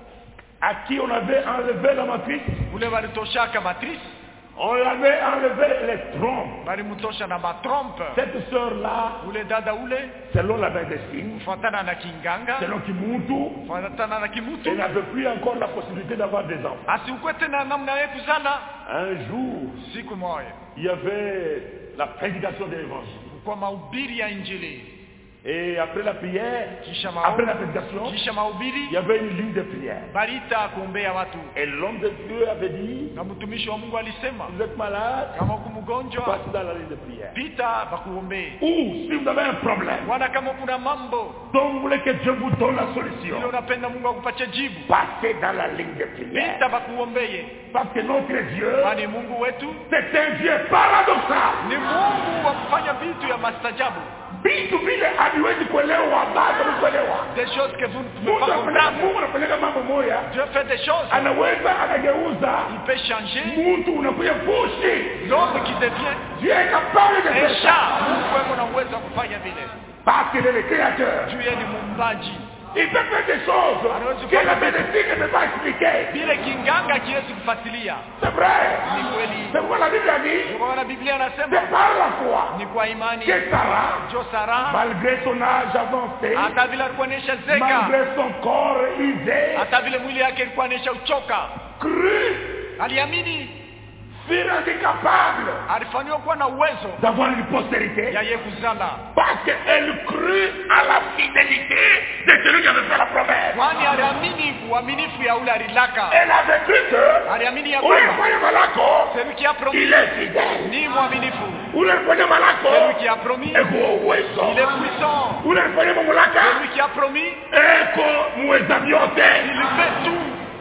à qui on avait enlevé la matrice. ule walitoshaka matrice, On l'avait enlevé les trompes. balimutosha na matrompe. Cette sœur-là, Ule dada ule selon la médecine, kufuatana na kinganga, selon Kimuntu, kufuatana na kimutu, elle n'avait plus encore la possibilité d'avoir des enfants. asiukwe tena namna ya kuzala. Un jour, Siku moja il y avait la prédication de l'évangile. kwa mahubiri ya Injili, Et après la prière, kisha après la maombi, prédication, kisha il y mahubiri avait une ligne de prière. barita kuombea watu, Et l'homme de Dieu avait dit, na mtumishi wa Mungu alisema vous êtes malade, kama uko mgonjwa passez dans la ligne de prière. pita bakuombee. Ou si vous avez un problème, Wana kama kuna mambo dont vous voulez que Dieu vous donne la ile solution, unapenda Mungu akupatie jibu, passez dans la ligne de prière. pita bakuombee, Parce que notre Dieu, kwani Mungu wetu c'est un Dieu paradoxal. ni Mungu wa kufanya vitu ya mastajabu, Vitu vile haviwezi kuelewa, bado kuelewa. des choses que vous ne pouvez Mungu pas anafanya comprendre. Mungu anafanya mambo moja, Dieu fait des choses, anaweza akageuza il peut changer mtu unakuja fushi. l'homme qui devient Dieu est capable de un faire ça. chat. Mungu ako na uwezo wa kufanya vile. Parce qu'il est le créateur. Juu yeye ni muumbaji, Il peut faire des choses que la médecine ne peut pas expliquer. vile kinganga kiwezi kufuatilia. C'est vrai. Ni kweli, C'est pourquoi la Bible a dit, kwa maana Biblia inasema c'est par la foi ni kwa imani que Sarah, jo Sara malgré son âge avancé, hata vile alikuwa anesha zeka, malgré son corps usé, hata vile mwili yake ilikuwa anesha uchoka, crut, aliamini, fut rendu capable alifanywa kuwa na uwezo d'avoir une postérité. ya yeye kuzala, Parce qu'elle crut à la fidélité de celui qui avait fait la promesse. kwani aliamini uaminifu ya ule alilaka. Elle avait cru que, Aliamini ya où le kwamba voyait Malako, celui qui a promis il est fidèle. ni mwaminifu, Où le voyait Malako, celui qui a promis eko uwezo. il est puissant, Où le voyait Mamulaka, celui qui a promis eko muweza vyote. il fait tout.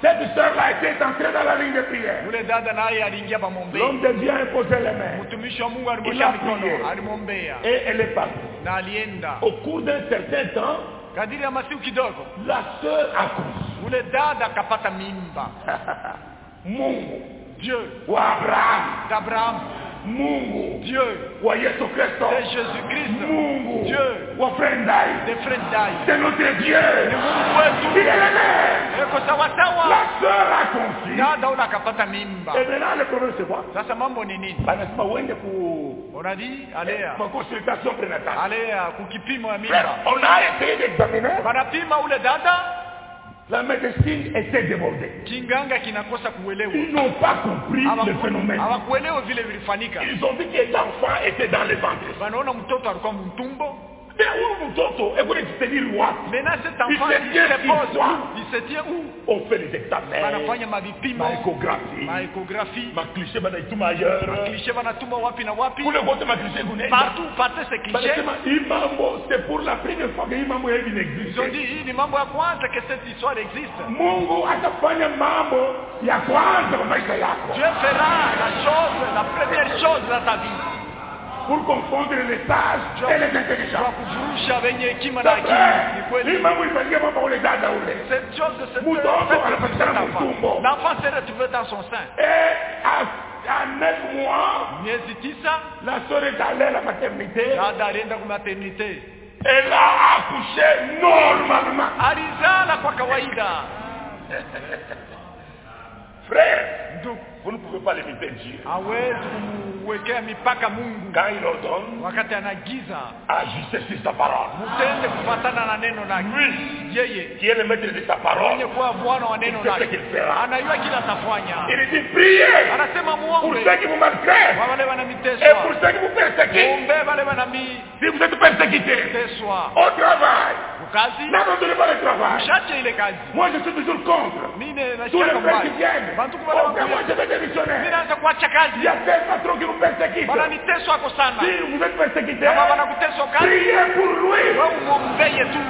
Cette sœur-là était entrée dans la ligne de prière. Ule dada naye aliingia pamombei. L'homme de Dieu a imposé les mains. Mtumishi wa Mungu Il alimwekea a mikono, prié. alimwombea Et elle est partie. na alienda. Au cours d'un certain temps, Kadiri ya masiku kidogo, la sœur a cru. ule dada akapata mimba. Mungu Dieu wa Abraham, d'Abraham, Mungu Dieu wa Yesu Kristo, de Jésus-Christ, Mungu Dieu wa Frendai, de Frendai, c'est notre Dieu. ni Mungu Il est wetu. le même. Eko sawasawa. La sœur a conçu. Dada ule akapata mimba. Et maintenant le problème c'est quoi? Sasa mambo ni nini? Banasema uende ku Unadi alea consultation prénatale. alea kukipimo ya Frère, mimba. on a essayé d'examiner. Wanapima ule dada, La médecine était débordée. kinganga kinakosa kuelewa. Ils n'ont pas compris le phénomène. Hawakuelewa vile vilifanyika. Ils ont dit que l'enfant était dans le ventre. Wanaona mtoto alikuwa mtumbo. Mais où mtoto? Et vous dites c'est dire what? Maintenant cet enfant Il se il tient se pose sur quoi? où? Il se tient où? On fait les examens. Wanafanya mavipimo, Ma échographie. maéchographie, Ma cliché banaituma ailleurs. cliché wanatuma wapi na wapi. Kule kote ma cliché kuna. Partout partait ces clichés. Banasema hii mambo c'est pour la première fois que hii mambo hivi Ils ont n'existe. dit hii ni mambo ya kwanza que cette histoire existe. Mungu atafanya mambo ya kwanza kwa maisha yako. Dieu fera la première chose dans ta vie. Pour confondre les sages et les Kwa intelligents. kuvurusha wenye hekima na C'est akili. vrai. Ni Hii kweli. mambo ifanyike mambo ule dada ule. Cette chose de cet Mtoto anapatikana enfant. mtumbo. L'enfant s'est retrouvé dans son sein. Et à 9 mois, Miezi tisa, la sœur est allée à la maternité. dada alienda kwa maternité. Elle a accouché normalement. Alizala kwa kawaida. Frère, Ndugu, vous ne pouvez pas limiter Dieu. hawezi kumwekea mipaka Mungu Quand il ordonne, wakati anagiza. agissez sur sa parole. Mtende kufatana na neno lake. Yeye Qui est le maître de sa parole. mwenye kuwa bwana wa neno Il sait ce lake qu'il fera. anajua kila atafanya. Il dit priez Anasema pour muombe ceux qui vous maltraitent kwa wale et wanamiteswa, pour ceux qui vous persécutent. muombe wale wanamiteswa Si vous êtes persécuté au travail, kukazi, n'abandonnez pas le travail. mshache ile kazi. Moi, je suis toujours contre. Mimi Tous les nashika frères qui mbali viennent. bantu Oh, kubala mais moi, je vais démissionner. mimi naanza kuacha Il y kazi, a des patrons qui vous persécutent. wananiteswa kwa sana. Si vous êtes persécuté, Kama wanakuteswa kazi, priez pour lui. wewe muombeye tu.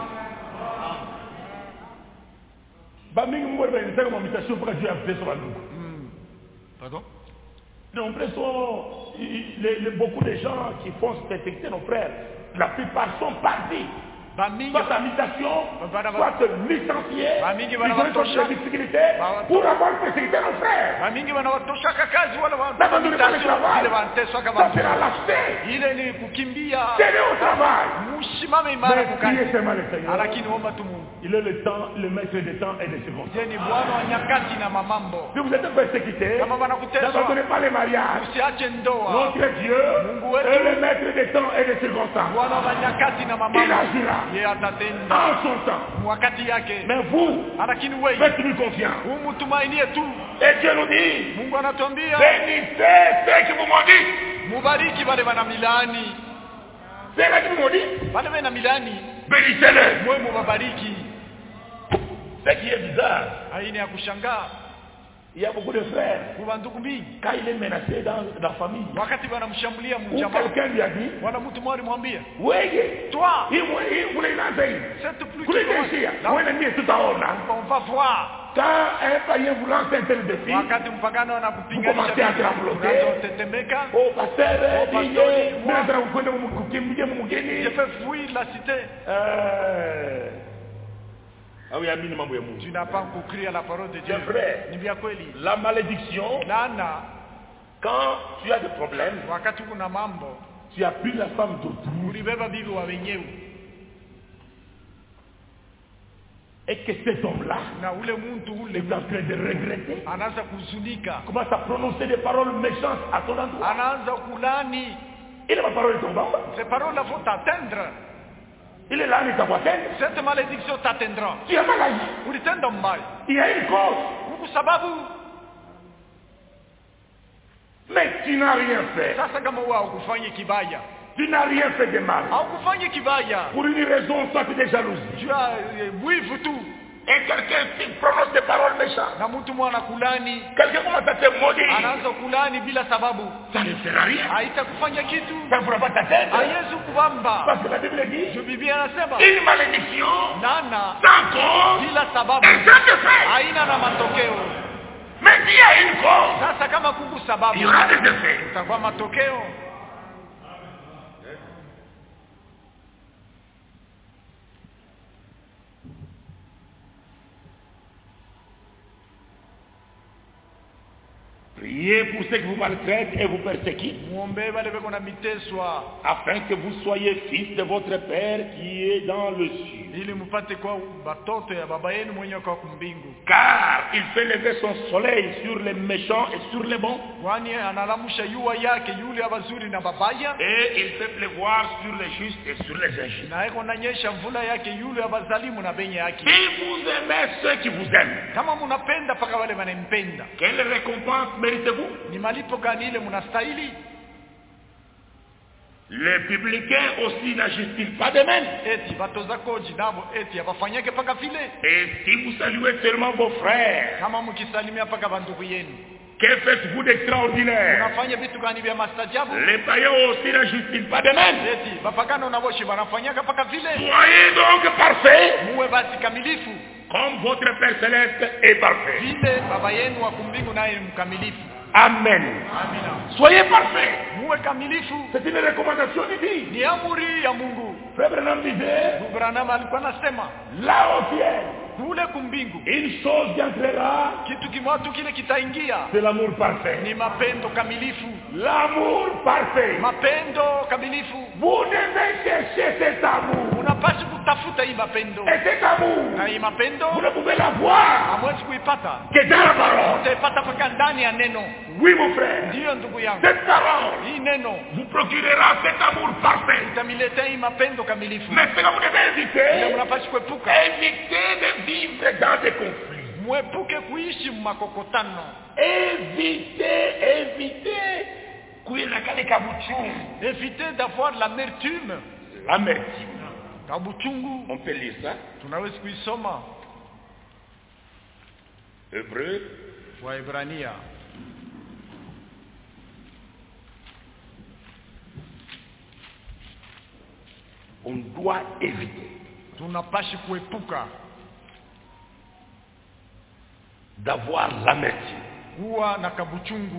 Bamingi Mungu alibainisa kama mitasho mpaka juu ya pesa wa ndugu. Pardon? Donc, beaucoup de gens qui font se persécuter nos frères, la plupart sont partis. Bamingi Soit à mutation, soit licenciés, Bamingi ils ont wanawatosha. des difficultés pour avoir persécuté nos frères. bamingi wanawatoshaka kazi wala N'abandonnez pas le travail. ile wanateswa Ça kama sera lâcheté. ile ni kukimbia. Tenez au travail. Mushimame imara Mais kukazi. priez seulement le Seigneur. Lakini omba tu Mungu. Il est le temps, le maître des temps et des circonstances. Je ni bwana wa nyakati na mamambo. Si vous êtes persécuté, Kama wanakuteswa, n'abandonnez pas les mariages. usiache ndoa. Notre Dieu Mungu wetu. est le maître des temps et des circonstances. Bwana wa nyakati na Il mamambo. agira Yeye atatenda en son temps. wakati yake. Mais vous, Lakini wewe faites-lui confiance. umtumainie tu. Et Dieu nous dit, Mungu anatuambia bénissez ceux qui vous maudissent. mubariki wale wana milani. Ceux qui vous maudissent, Wale wana milani, bénissez-les. mwe mubabariki. Ce qui est bizarre, Haini ya kushangaa il y a beaucoup de frères, kwa ndugu mingi quand il est menacé dans la famille, wakati wanamshambulia ou mjamaa, quelqu'un lui a dit, wana mtu mmoja alimwambia, oui, toi il voulait lancer. c'est plus Vous l'avez Là, vous l'avez tout en haut là. on va voir Quand un païen vous lance un tel défi, wakati mpagano Vous commencez à trembloter. unazotetemeka. oh pasteur, Oh, pasteur, moi. mnataka kwenda mkimbia mgeni. Je fais fuir la cité. Ah oui, amini mambo ya Mungu. Tu n'as pas compris à la parole de Dieu. C'est vrai. Ni vya kweli. La malédiction, Nana quand tu as des problèmes, wakati kuna mambo tu as pris la femme d'autrui ulibeba bibi wa wenyewe et que cet homme-là na ule mtu ule est en train de regretter, anaanza kuzunika, commence à prononcer des paroles méchantes à ton endroit. anaanza kulani. Il est ma parole tombante. Ces paroles vont t'atteindre. Il est là, il t'appartient. Cette malédiction t'atteindra. Tu as mal agi. Ulitenda mbaya Il y a une cause. kwa sababu Mais tu n'as rien fait. sasa kama wewe hukufanya kibaya, Tu n'as rien fait de mal. haukufanya kibaya, Pour une raison, soit de jalousie. tu as wivu tu, et quelqu'un qui prononce des paroles méchantes, na mtu mwana kulani, quelqu'un commence à te maudire, anaanza kulani bila sababu, ça ne sert à rien. haitakufanya kitu, Ça ne pourra pas t'atteindre. haiwezi kubamba. Parce que la Bible dit, Je Biblia anasema une malédiction nana sans cause bila sababu est sans effet. haina na matokeo. Mais s'il y a une cause, Sasa kama kuku il sababu, y aura des effets. utakuwa matokeo. Priez pour ceux qui vous maltraitent et vous persécutent, Muombe wale beko na miteswa afin que vous soyez fils de votre Père qui est dans le ciel. ili mupate kwa batoto ya baba yenu mwenye kwa kumbingu, Car il fait lever son soleil sur les méchants et sur les bons, kwani analamusha yua yake yule abazuri na babaya, et il fait pleuvoir sur les justes et sur les injustes. na eko nanyesha mvula yake yule abazalimu na benye yake. Si vous aimez ceux qui vous aiment, Kama munapenda paka wale wanempenda, quelle récompense méritez-vous? ni malipo gani ile munastahili? Les publicains aussi n'agissent-ils pas de même? Eti batoza koji nabo eti abafanyake paka vile? Et si vous saluez seulement vos frères, Kama mukisalimia paka bandugu yenu, que faites-vous d'extraordinaire? unafanya vitu gani vya mastajabu? Les païens aussi n'agissent-ils pas de même? Eti bapagano na boshi banafanyaka paka vile? Soyez donc parfaits, Muwe basi kamilifu comme votre Père Céleste est parfait. vile baba yenu wa kumbingu naye ni mkamilifu. Amen. Amina. Soyez parfaits. Muwe kamilifu, C'est une recommandation divine. ni amri ya Mungu. Frère Branham disait, Ndugu Branham alikuwa anasema là au ciel, kule kumbingu une chose qui entrera, kitu kimoja tu kile kitaingia, c'est l'amour parfait. ni mapendo kamilifu. L'amour parfait. Mapendo kamilifu, Vous devez chercher cet amour. unapaswa kutafuta hii mapendo, Et cet amour, na hii mapendo vous ne pouvez l'avoir hamwezi kuipata, que dans la parole. utaipata paka ndani ya neno. Oui, mon frère. Ndiyo ndugu yangu, Cette parole hii neno vous procurera cet amour parfait. itamiletea hii mapendo kamilifu. Mais ce que vous devez Ile éviter, mnapaswa kuepuka, évitez de vivre dans des conflits. mwepuke kuishi makokotano, Évitez kuila kale kabuchungu. évitez d'avoir l'amertume. L'amertume. Kabuchungu On peut lire ça. tunaweza kuisoma Hébreu, Waebrania on doit éviter tunapashi kuepuka d'avoir l'amertume. kuwa na kabuchungu.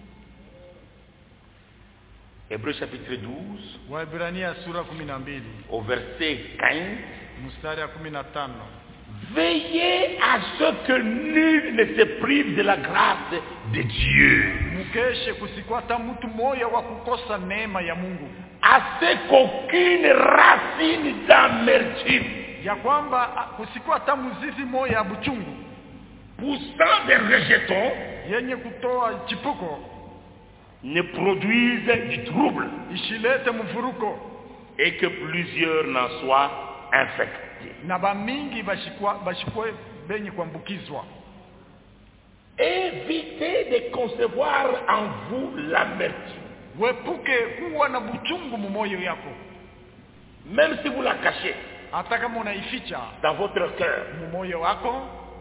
Hébreu chapitre 12, Waebrania sura 12 au verset 15. mstari ya 15. Veillez à ce que nul ne se prive de la grâce de Dieu, Mukeshe kusikwata mtu moya wa kukosa neema ya Mungu, à ce qu'aucune racine d'amertume ya kwamba kusikwata mzizi moya ya buchungu poussant des rejetons yenye kutoa chipuko ne produise du trouble ishilete mvuruko, et que plusieurs n'en soient infectés. na bamingi bashikwe benye kuambukizwa. Évitez de concevoir en vous l'amertume, Wepuke kuwa na buchungu mumoyo yako, même si vous la cachez hata kama unaificha dans votre cœur, mumoyo wako.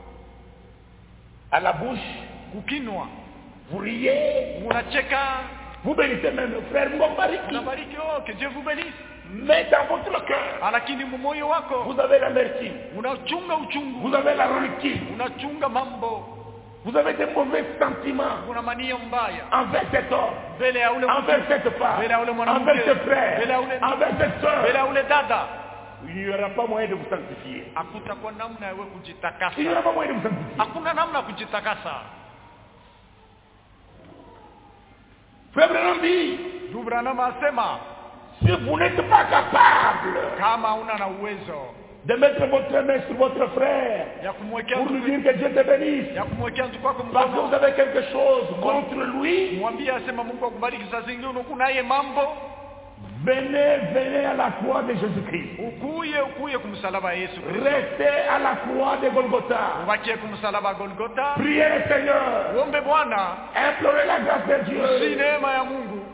à la bouche, Kukinwa vous riez, unacheka, vous bénissez même frère Mbariki, unabariki, oh, que Dieu vous bénisse, mais dans votre cœur, lakini mumoyo wako vous avez l'amertume, unachunga uchungu, vous avez la rancune, unachunga mambo, vous avez des mauvais sentiments kuna mania mbaya envers cet homme, mbele ya ule envers mtu, cette femme, mbele ya ule mwanamke, envers ce frère, mbele ya ule envers cette mbele ya soeur. ule dada, Il n'y aura pas moyen de vous sanctifier. hakutakuwa namna ya wewe Il n'y kujitakasa, aura pas moyen de vous sanctifier. hakuna namna ya kujitakasa. Frère Branham dit, Ndugu Branham asema si vous n'êtes pas capable kama una na uwezo de mettre votre main sur votre frère ya kumwekea pour lui ndugu, dire que Dieu te bénisse, ya kumwekea ndugu wako parce que vous mkono, avez quelque chose contre lui, mwambie asema Mungu akubariki. Saa zingine unakuwa naye mambo, venez à la croix de Jésus-Christ. ukuye kumsalaba ya Yesu Kristo, Restez à la croix de Golgotha. ubakie kumsalaba Golgotha, Priez le Seigneur. uombe Bwana Implorez la grâce de si Dieu. neema ya Mungu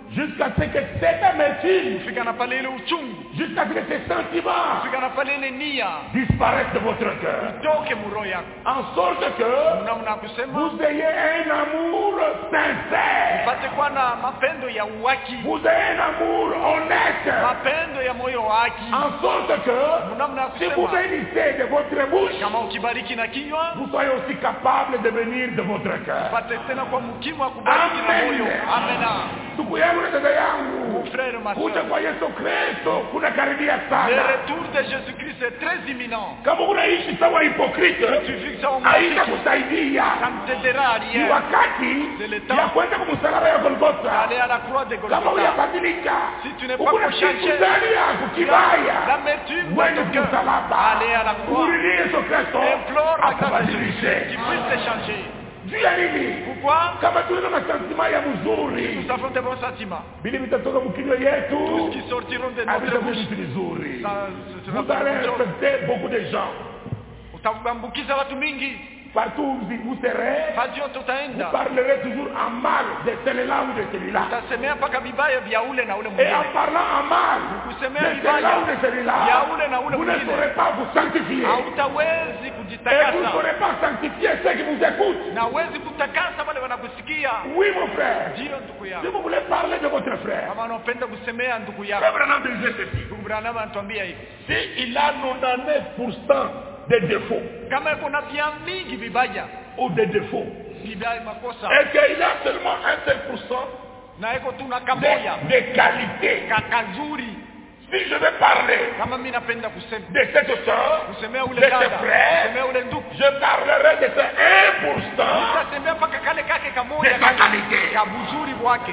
Jusqu'à ce que cette amertume, kufika na pale ile uchungu, jusqu'à ce que ces sentiments kufika na pale ile nia disparaissent de votre cœur. itoke muroho yako, En sorte que namna kusema vous ayez un amour sincère. upate kuwa na mapendo ya uwaki, Vous ayez un amour honnête. mapendo ya moyo wa haki, En sorte que namna si vous kusema bénissez de votre bouche, kama ukibariki na kinywa vous soyez aussi capable de venir de votre cœur. upate tena kwa mkimo wa kubariki na moyo. Amena. Ndugu yangu na dada yangu, Mon frère, ma kuja soeur, kwa Yesu Kristo kunakaribia le sana. retour de Jésus-Christ est très imminent. Kama unaishi sawa hipokrite, Tu vis ça au haitakusaidia. ça ne t'aidera à Ni rien. wakati C'est le temps ya kwenda kumsalaba ya Golgotha. d'aller à la croix de Kama Golgotha. huyabadilika, Si tu n'es pas ukuna kitu changé, ndani yako kibaya, l'amertume dans wende ton cœur, kumsalaba. aller à la croix, Urudie Yesu Kristo implore la grâce de Jésus qui akubadilishe. puisse te changer. Juu ya nini? Pourquoi? Kama tuna masentima ya mzuri, Nous avons de bons sentiments. bili vitatoka mkinywa Tous yetu, qui sortiront de notre havitakuwa bouche, vitu vizuri. ça ce sera Vous pas allez bonne chose. infecter beaucoup de gens. Utaambukiza watu mingi. Partout où vous serez, Fasi yote vous utaenda. parlerez toujours en mal de celui-là ou de celui-là. Utasemea mpaka vibaya vya ule na ule Et en mwingine. parlant en mal Kusemea de celui-là vibaya ou de celui-là, vya ule na ule vous ne mwingine. saurez pas vous sanctifier. Hautawezi Et vous ne kujitakasa. saurez pas sanctifier ceux qui vous écoutent. Na wezi kutakasa wale wanakusikia. Oui, mon frère. Ndio ndugu Si yangu. vous voulez parler de votre frère, Kama unapenda kusemea ndugu yako. Frère Branham disait ceci. Ndugu Branham anatuambia hivi. S'il a 99% de défauts, Kama kuna vya mingi vibaya, ou des défauts, vibaya makosa, et qu'il a seulement un seul pourcent na iko tu na kamoya de qualité, kakazuri. si je vais parler Kama mimi napenda kusema de cette soeur, kusemea de ule ce dada, frère, kusemea ule ndugu, je parlerai de ce 1% utasemea mpaka kale kake de kamoya sa qualité. kabuzuri bwake.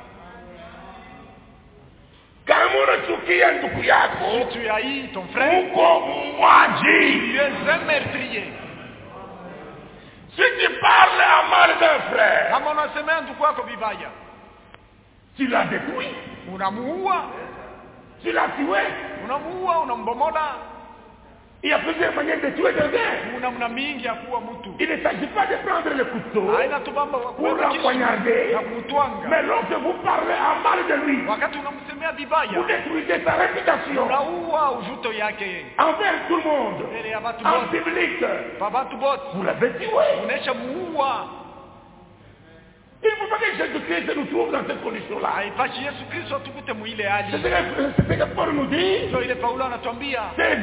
Kama unachukia ndugu yako, Si tu haïs ton frère, uko muuaji. tu es un meurtrier. Si tu parles à mal d'un frère, Kama unasemea ndugu yako vibaya, tu l'as détruit, unamuua, unamuua, unambomola. Il y a plusieurs manières de tuer quelqu'un. Kuna mna mingi ya kuua mtu. Il ne s'agit pas de prendre le couteau Haina tu bamba wa pour kuweka kisu l'empoignarder, na kumtwanga. mais lorsque vous parlez en mal de lui, Wakati unamsemea vous vibaya, détruisez sa réputation unaua ujuto yake envers tout le monde, mbele ya watu en wote, public. kwa watu wote. Vous l'avez tué. Unaisha muua. Il ne faut pas que Jésus-Christ nous trouve dans cette condition-là. Haipashi Yesu Kristo atukute muile C'est hali. ce que Paul nous dit. Ndio ile Paulo anatuambia,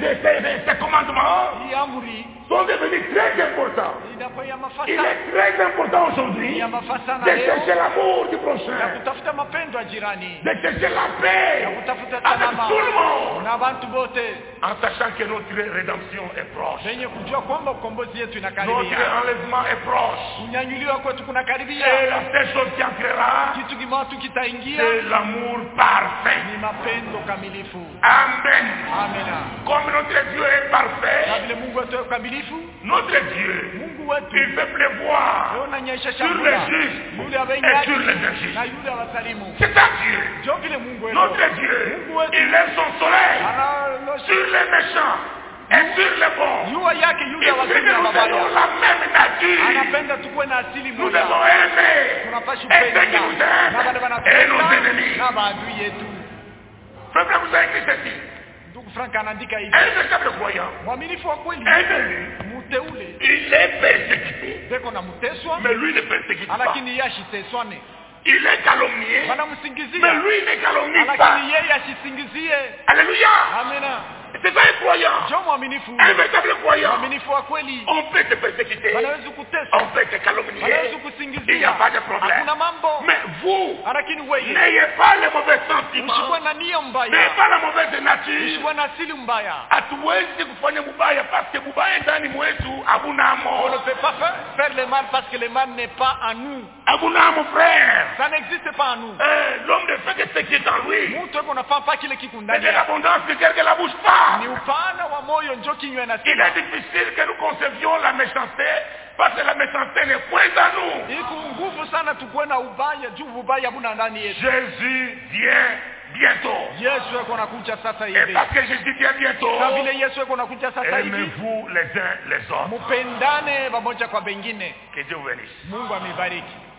Ces commandements hii amri sont devenus très importants. inakuwa ya Il mafasa. est très important aujourd'hui Ya mafasa na de leo chercher l'amour du ya prochain, kutafuta mapendo ya jirani, de chercher la ya paix kutafuta avec salama tout le monde, na watu wote, en sachant que notre rédemption est proche. wenye kujua kwamba ukombozi yetu Notre inakaribia, enlèvement est proche. kunyanyuliwa kwetu Et kunakaribia. la seule chose qui entrera, Kitu kimoja kitaingia c'est l'amour parfait. ni mapendo kamilifu. Amen. Amina. Comme notre Dieu est Na parfait, vile Mungu wetu yuko kamilifu, notre Dieu, Mungu wetu il fait pleuvoir leo ananyesha sur chakula les justes yule et abenyaji sur les injustes. na yule awasalimu. C'est un Dieu. Ndio vile Mungu wetu Notre Dieu, il lève son soleil sur les méchants et sur les bons. jua yake Il yule fait awasalimu que na nous ayons mabaya. la même nature. Anapenda tukuwe na asili Nous moja. devons aimer Tunapaswa et ceux qui kupenda nous na wale aiment et nos wanapenda ennemis. na maadui yetu. Frère, vous avez écrit ceci. Ndugu Frank anaandika hivi, Un véritable croyant, mwaminifu wa kweli, un élu, mteule il est persécuté. beko na mteswa, Mais lui ne persécute pas. lakini yeye asiteswane. Il est calomnié. Mais Wanamsingizia, lui ne calomnie pas. lakini yeye asisingizie. Alléluia. Amina. C'est pas un croyant. Ndio mwaminifu. Un véritable croyant. Mwaminifu wa kweli. On peut te persécuter. Wanaweza On kuteswa, peut te calomnier. wanaweza Il n'y a kusingizia. pas de problème. Hakuna mambo. Mais vous, Lakini wewe n'ayez pas les mauvais sentiments. usikuwe na nia N'ayez mbaya, pas la mauvaise nature. usikuwe na asili mbaya. Hatuwezi kufanya mubaya parce que mubaya ndani mwetu On ne abunamo. peut pas faire le mal parce que le mal n'est pas en nous. Abunamo frère. Ça n'existe pas en nous. L'homme ne fait que ce qui est en lui. Mtu yuko nafanya kile kiko C'est ndani de yake. l'abondance du cœur que la bouche parle. Ni upana wa moyo ndio kinywa Il inasema. est difficile que nous concevions la méchanceté parce que la méchanceté n'est point à nous. Iko nguvu sana tukuwe na ubaya juu ubaya buna ndani yetu. Jésus vient bientôt. Yesu yuko anakuja sasa Et hivi. parce que Jésus vient bientôt, Na vile Yesu yuko anakuja sasa hivi, aimez-vous les uns les autres. mupendane pamoja kwa wengine. Que Dieu vous bénisse. Mungu amebariki.